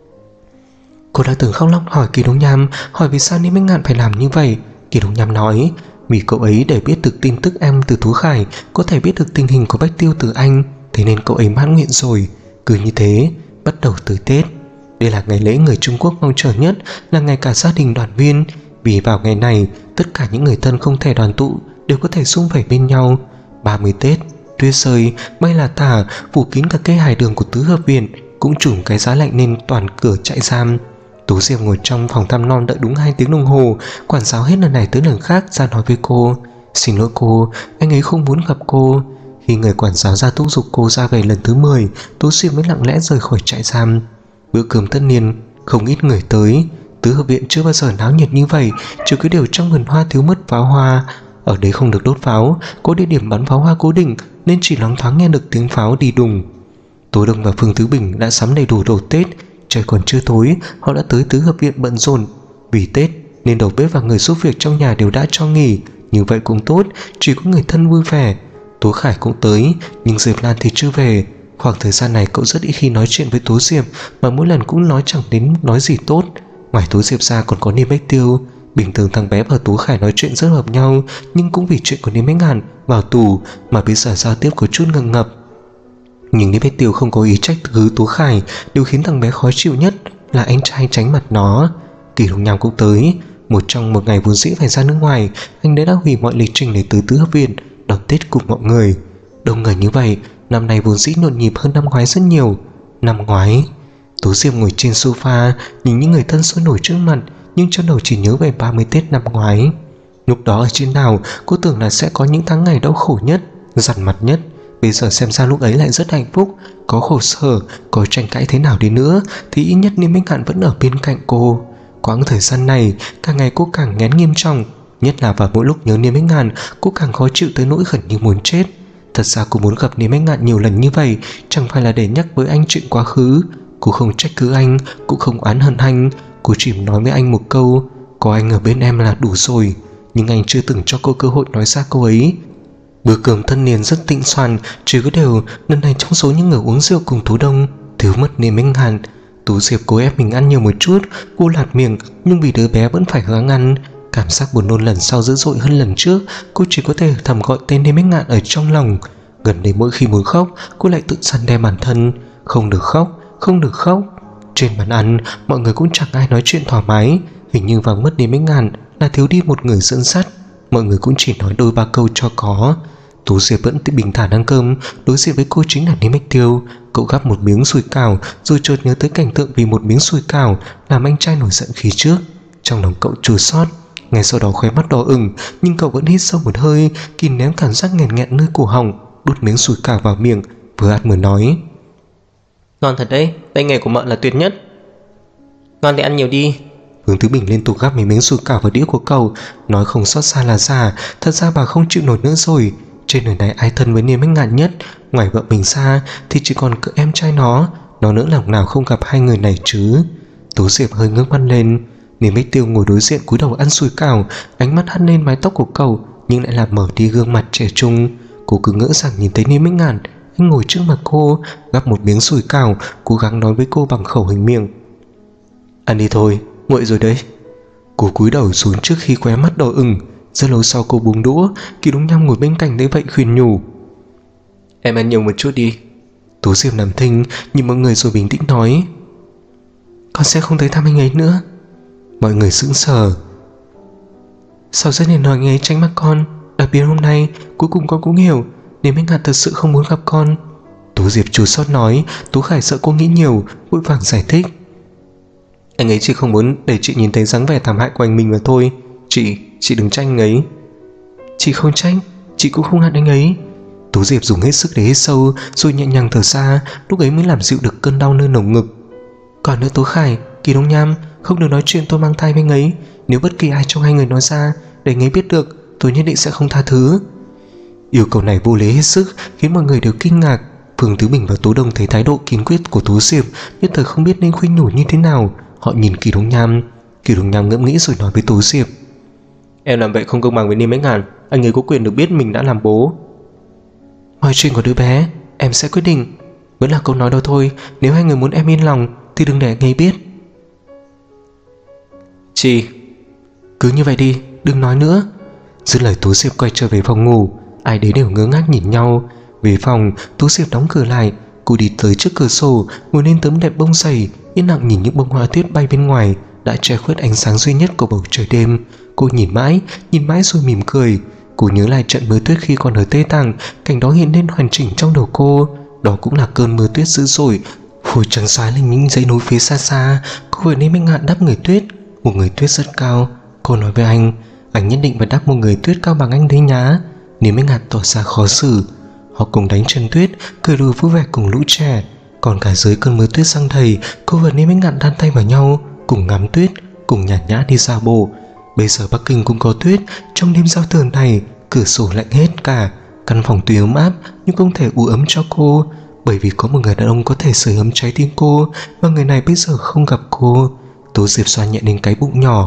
Cô đã từng khóc lóc hỏi Kỳ Đông Nham, hỏi vì sao Niêm Bách Ngạn phải làm như vậy. Kỳ Đông Nham nói vì cậu ấy để biết được tin tức em từ Tú Khải, có thể biết được tình hình của Bách Tiêu từ anh, thế nên cậu ấy mãn nguyện rồi. Cứ như thế, bắt đầu từ Tết. Đây là ngày lễ người Trung Quốc mong chờ nhất, là ngày cả gia đình đoàn viên. Vì vào ngày này, tất cả những người thân không thể đoàn tụ đều có thể sum vầy bên nhau. 30 Tết, tuyết rơi, bay là tả, phủ kín cả cây hải đường của tứ hợp viện, cũng trùm cái giá lạnh nên toàn cửa trại giam. Tú Diệp ngồi trong phòng thăm non đợi đúng 2 tiếng đồng hồ. Quản giáo hết lần này tới lần khác ra nói với cô: "Xin lỗi cô, anh ấy không muốn gặp cô." Khi người quản giáo ra thúc giục cô ra về lần thứ 10, Tú Diệp mới lặng lẽ rời khỏi trại giam. Bữa cơm tất niên, không ít người tới. Tứ hợp viện chưa bao giờ náo nhiệt như vậy, trừ cái điều trong vườn hoa thiếu mất pháo hoa. Ở đây không được đốt pháo, có địa điểm bắn pháo hoa cố định nên chỉ loáng thoáng nghe được tiếng pháo đi đùng. Tố Đông và Phương Tứ Bình đã sắm đầy đủ đồ Tết. Trời còn chưa tối, họ đã tới tứ hợp viện bận rộn. Vì Tết nên đầu bếp và người giúp việc trong nhà đều đã cho nghỉ, Như vậy cũng tốt, chỉ có người thân vui vẻ. Tố Khải cũng tới, nhưng Diệp Lan thì chưa về. Khoảng thời gian này cậu rất ít khi nói chuyện với Tố Diệp, mà mỗi lần cũng nói chẳng đến nói gì tốt. Ngoài Tố Diệp ra còn có Niêm Bách Tiêu. Bình thường thằng bé và Tố Khải nói chuyện rất hợp nhau, nhưng cũng vì chuyện của Niêm Bách Ngạn vào tù mà bây giờ giao tiếp có chút ngượng ngập. Nhưng Niêm Bách Tiêu không có ý trách cứ Tố Khải. Điều khiến thằng bé khó chịu nhất là anh trai tránh mặt nó. Kỳ Lục Nham cũng tới. Một ngày vốn dĩ phải ra nước ngoài, anh đã hủy mọi lịch trình để từ Tứ Hợp Viện đón Tết cùng mọi người. Đông người như vậy, năm nay vốn dĩ nhộn nhịp hơn năm ngoái rất nhiều. Năm ngoái, Tố Diệp ngồi trên sofa nhìn những người thân sôi nổi trước mặt, nhưng trong đầu chỉ nhớ về 30 Tết năm ngoái. Lúc đó ở trên đảo, cô tưởng là sẽ có những tháng ngày đau khổ nhất, dằn mặt nhất. Bây giờ xem ra lúc ấy lại rất hạnh phúc. Có khổ sở, có tranh cãi thế nào đi nữa thì ít nhất Niêm Bách Ngạn vẫn ở bên cạnh cô. Quãng thời gian này, càng ngày cô càng nghén nghiêm trọng. Nhất là vào mỗi lúc nhớ Niêm Bách Ngạn, cô càng khó chịu tới nỗi gần như muốn chết. Thật ra cô muốn gặp Niêm Bách Ngạn nhiều lần như vậy chẳng phải là để nhắc với anh chuyện quá khứ. Cô không trách cứ anh, cũng không oán hận anh. Cô chỉ nói với anh một câu: có anh ở bên em là đủ rồi. Nhưng anh chưa từng cho cô cơ hội nói ra câu ấy. Bữa cơm tân niên rất tịnh soạn, chỉ có điều lần này trong số những người uống rượu cùng Tú Đông thiếu mất Niêm Bách Ngạn. Tú Diệp cố ép mình ăn nhiều một chút. Cô lạt miệng, nhưng vì đứa bé vẫn phải gắng ăn. Cảm giác buồn nôn lần sau dữ dội hơn lần trước. Cô chỉ có thể thầm gọi tên Niêm Bách Ngạn ở trong lòng. Gần đây mỗi khi muốn khóc, cô lại tự răn đe bản thân: không được khóc, không được khóc. Trên bàn ăn, mọi người cũng chẳng ai nói chuyện thoải mái. Hình như vắng mất Niêm Bách Ngạn là thiếu đi một người dẫn dắt. Mọi người cũng chỉ nói đôi ba câu cho có. Tú Diệp vẫn bình thản ăn cơm. Đối diện với cô chính là Niêm Bách Tiêu. Cậu gắp một miếng sủi cảo, rồi chợt nhớ tới cảnh tượng vì một miếng sủi cảo làm anh trai nổi giận khi trước. Trong lòng cậu chua xót. Ngay sau đó khóe mắt đỏ ửng, nhưng cậu vẫn hít sâu một hơi, kìm nén cảm giác nghẹn nghẹn nơi cổ họng, đút miếng sủi cảo vào miệng, vừa ăn vừa nói: ngon thật đấy, tay nghề của mợ là tuyệt nhất. Ngon thì ăn nhiều đi. Vương Tứ Bình liên tục gắp mấy miếng sủi cảo vào đĩa của cậu, nói không xót xa là giả. Thật ra bà không chịu nổi nữa rồi. Trên đời này ai thân với Niêm Bách Ngạn nhất ngoài vợ mình ra thì chỉ còn cậu em trai nó nữa lòng nào không gặp hai người này chứ. Tố Diệp hơi ngước mắt lên. Niêm Bách Tiêu ngồi đối diện cúi đầu ăn sủi cảo, ánh mắt hắt lên mái tóc của cậu nhưng lại làm mở đi gương mặt trẻ trung. Cô cứ ngỡ rằng nhìn thấy Niêm Bách Ngạn. Anh ngồi trước mặt cô, gắp một miếng sủi cảo, cố gắng nói với cô bằng khẩu hình miệng: ăn đi thôi, nguội rồi đấy. Cô cúi đầu xuống trước khi khóe mắt đỏ ửng. Rất lâu sau cô buông đũa. Kỳ Đông Nham ngồi bên cạnh thấy vậy khuyên nhủ: em ăn nhiều một chút đi. Tố Diệp làm thinh nhìn mọi người rồi bình tĩnh nói: con sẽ không tới thăm anh ấy nữa. Mọi người sững sờ. Sao rất nên nói anh ấy tránh mặt con. Đặc biệt hôm nay cuối cùng con cũng hiểu Niêm Bách Ngạn thật sự không muốn gặp con. Tố Diệp chua xót nói. Tú Khải sợ cô nghĩ nhiều, vội vàng giải thích: anh ấy chỉ không muốn để chị nhìn thấy dáng vẻ thảm hại của anh mình mà thôi. Chị đừng trách anh ấy. Chị không trách, chị cũng không hận anh ấy. Tú Diệp dùng hết sức để hít sâu, rồi nhẹ nhàng thở ra. Lúc ấy mới làm dịu được cơn đau nơi lồng ngực. Còn nữa Tố Khải, Kỳ Đông Nham, không được nói chuyện tôi mang thai với anh ấy. Nếu bất kỳ ai trong hai người nói ra để anh ấy biết được, tôi nhất định sẽ không tha thứ. Yêu cầu này vô lý hết sức, khiến mọi người đều kinh ngạc. Phương Tứ Bình và Tố Đông thấy thái độ kiên quyết của Tú Diệp, nhất thời không biết nên khuyên nhủ như thế nào. Họ nhìn Kỳ Đông Nham. Kỳ Đông Nham ngẫm nghĩ rồi nói với Tú Diệp: em làm vậy không công bằng với Niêm Bách Ngạn. Anh ấy có quyền được biết mình đã làm bố. Mọi chuyện của đứa bé em sẽ quyết định. Vẫn là câu nói đó thôi, nếu hai người muốn em yên lòng thì đừng để anh ấy biết. Chị cứ như vậy đi, đừng nói nữa. Dứt lời Tú Diệp quay trở về phòng ngủ. Ai đấy đều ngơ ngác nhìn nhau. Về phòng, Tú Diệp đóng cửa lại. Cô đi tới trước cửa sổ, ngồi lên tấm đệm bông dày, yên lặng nhìn những bông hoa tuyết bay bên ngoài đã che khuất ánh sáng duy nhất của bầu trời đêm. Cô nhìn mãi rồi mỉm cười. Cô nhớ lại trận mưa tuyết khi còn ở Tây Tạng. Cảnh đó hiện lên hoàn chỉnh trong đầu cô. Đó cũng là cơn mưa tuyết dữ dội, phổi trắng xóa lên những dãy núi phía xa xa. Cô vừa Niêm Bách Ngạn đắp người tuyết, một người tuyết rất cao. Cô nói với anh nhất định phải đắp một người tuyết cao bằng anh đấy nhá. Niêm Bách Ngạn tỏ ra khó xử. Họ cùng đánh chân tuyết, cười đùa vui vẻ cùng lũ trẻ. Còn cả dưới cơn mưa tuyết giăng đầy, cô và Niêm Bách Ngạn đan tay vào nhau, cùng ngắm tuyết, cùng nhàn nhã đi dạo bộ. Bây giờ Bắc Kinh cũng có tuyết. Trong đêm giao thừa này, cửa sổ lạnh hết cả. Căn phòng tuy ấm áp nhưng không thể ủ ấm cho cô, bởi vì có một người đàn ông có thể sưởi ấm trái tim cô, và người này bây giờ không gặp cô. Tố Diệp xoa nhẹ lên cái bụng nhỏ.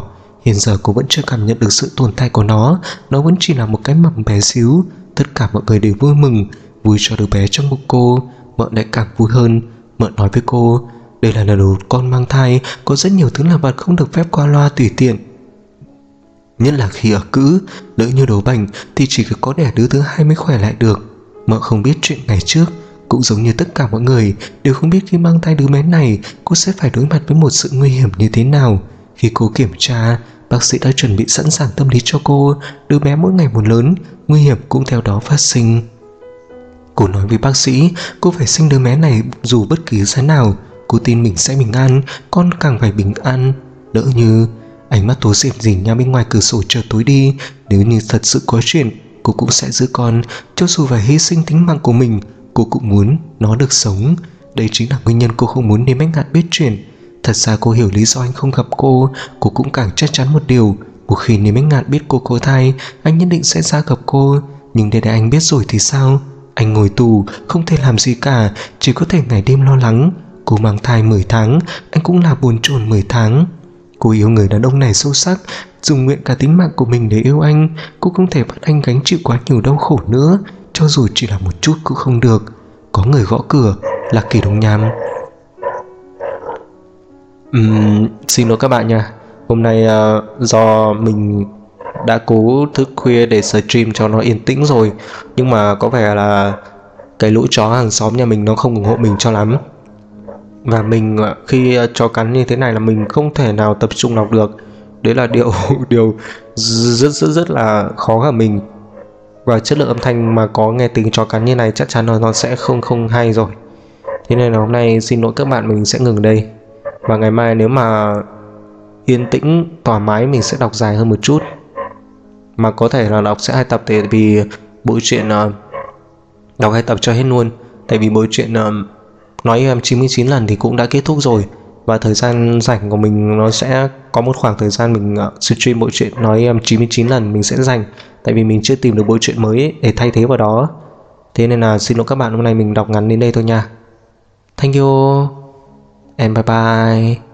Hiện giờ cô vẫn chưa cảm nhận được sự tồn tại của nó vẫn chỉ là một cái mầm bé xíu. Tất cả mọi người đều vui mừng, vui cho đứa bé trong bụng cô. Mợ lại càng vui hơn. Mợ nói với cô, đây là lần đầu con mang thai, có rất nhiều thứ làm vặt không được phép qua loa tùy tiện, nhất là khi ở cữ. Lỡ như đổ bệnh thì chỉ có đẻ đứa thứ hai mới khỏe lại được. Mợ không biết chuyện ngày trước, cũng giống như tất cả mọi người đều không biết khi mang thai đứa bé này cô sẽ phải đối mặt với một sự nguy hiểm như thế nào. Khi cô kiểm tra, bác sĩ đã chuẩn bị sẵn sàng tâm lý cho cô. Đứa bé mỗi ngày một lớn, nguy hiểm cũng theo đó phát sinh. Cô nói với bác sĩ cô phải sinh đứa bé này dù bất kỳ giá nào. Cô tin mình sẽ bình an, con càng phải bình an. Lỡ như... Ánh mắt Tố Diệp rình ra bên ngoài cửa sổ chợt tối đi. Nếu như thật sự có chuyện, cô cũng sẽ giữ con, cho dù phải hy sinh tính mạng của mình. Cô cũng muốn nó được sống. Đây chính là nguyên nhân cô không muốn Niêm Bách Ngạn biết chuyện. Thật ra cô hiểu lý do anh không gặp cô. Cô cũng càng chắc chắn một điều, một khi Niêm Bách Ngạn biết cô có thai, anh nhất định sẽ ra gặp cô. Nhưng để anh biết rồi thì sao? Anh ngồi tù, không thể làm gì cả, chỉ có thể ngày đêm lo lắng. Cô mang thai 10 tháng, anh cũng là bồn chồn 10 tháng. Cô yêu người đàn ông này sâu sắc, dùng nguyện cả tính mạng của mình để yêu anh. Cô không thể bắt anh gánh chịu quá nhiều đau khổ nữa, cho dù chỉ là một chút cũng không được. Có người gõ cửa, là Kỳ Đông Nham. Xin lỗi các bạn nha. Hôm nay do mình đã cố thức khuya để stream cho nó yên tĩnh rồi, nhưng mà có vẻ là cái lũ chó hàng xóm nhà mình nó không ủng hộ mình cho lắm. Và mình khi chó cắn như thế này là mình không thể nào tập trung đọc được. Đấy là điều rất là khó của mình. Và chất lượng âm thanh mà có nghe tiếng chó cắn như này chắc chắn là nó sẽ không hay rồi. Thế nên là hôm nay xin lỗi các bạn, mình sẽ ngừng đây. Và ngày mai nếu mà yên tĩnh thoải mái mình sẽ đọc dài hơn một chút, mà có thể là đọc sẽ 2 tập, tại vì bộ truyện đọc 2 tập cho hết luôn. Tại vì bộ truyện nói em 99 lần thì cũng đã kết thúc rồi, và thời gian rảnh của mình nó sẽ có một khoảng thời gian mình stream bộ truyện nói em 99 lần mình sẽ dành, tại vì mình chưa tìm được bộ truyện mới để thay thế vào đó. Thế nên là xin lỗi các bạn, hôm nay mình đọc ngắn đến đây thôi nha. Thank you and bye bye.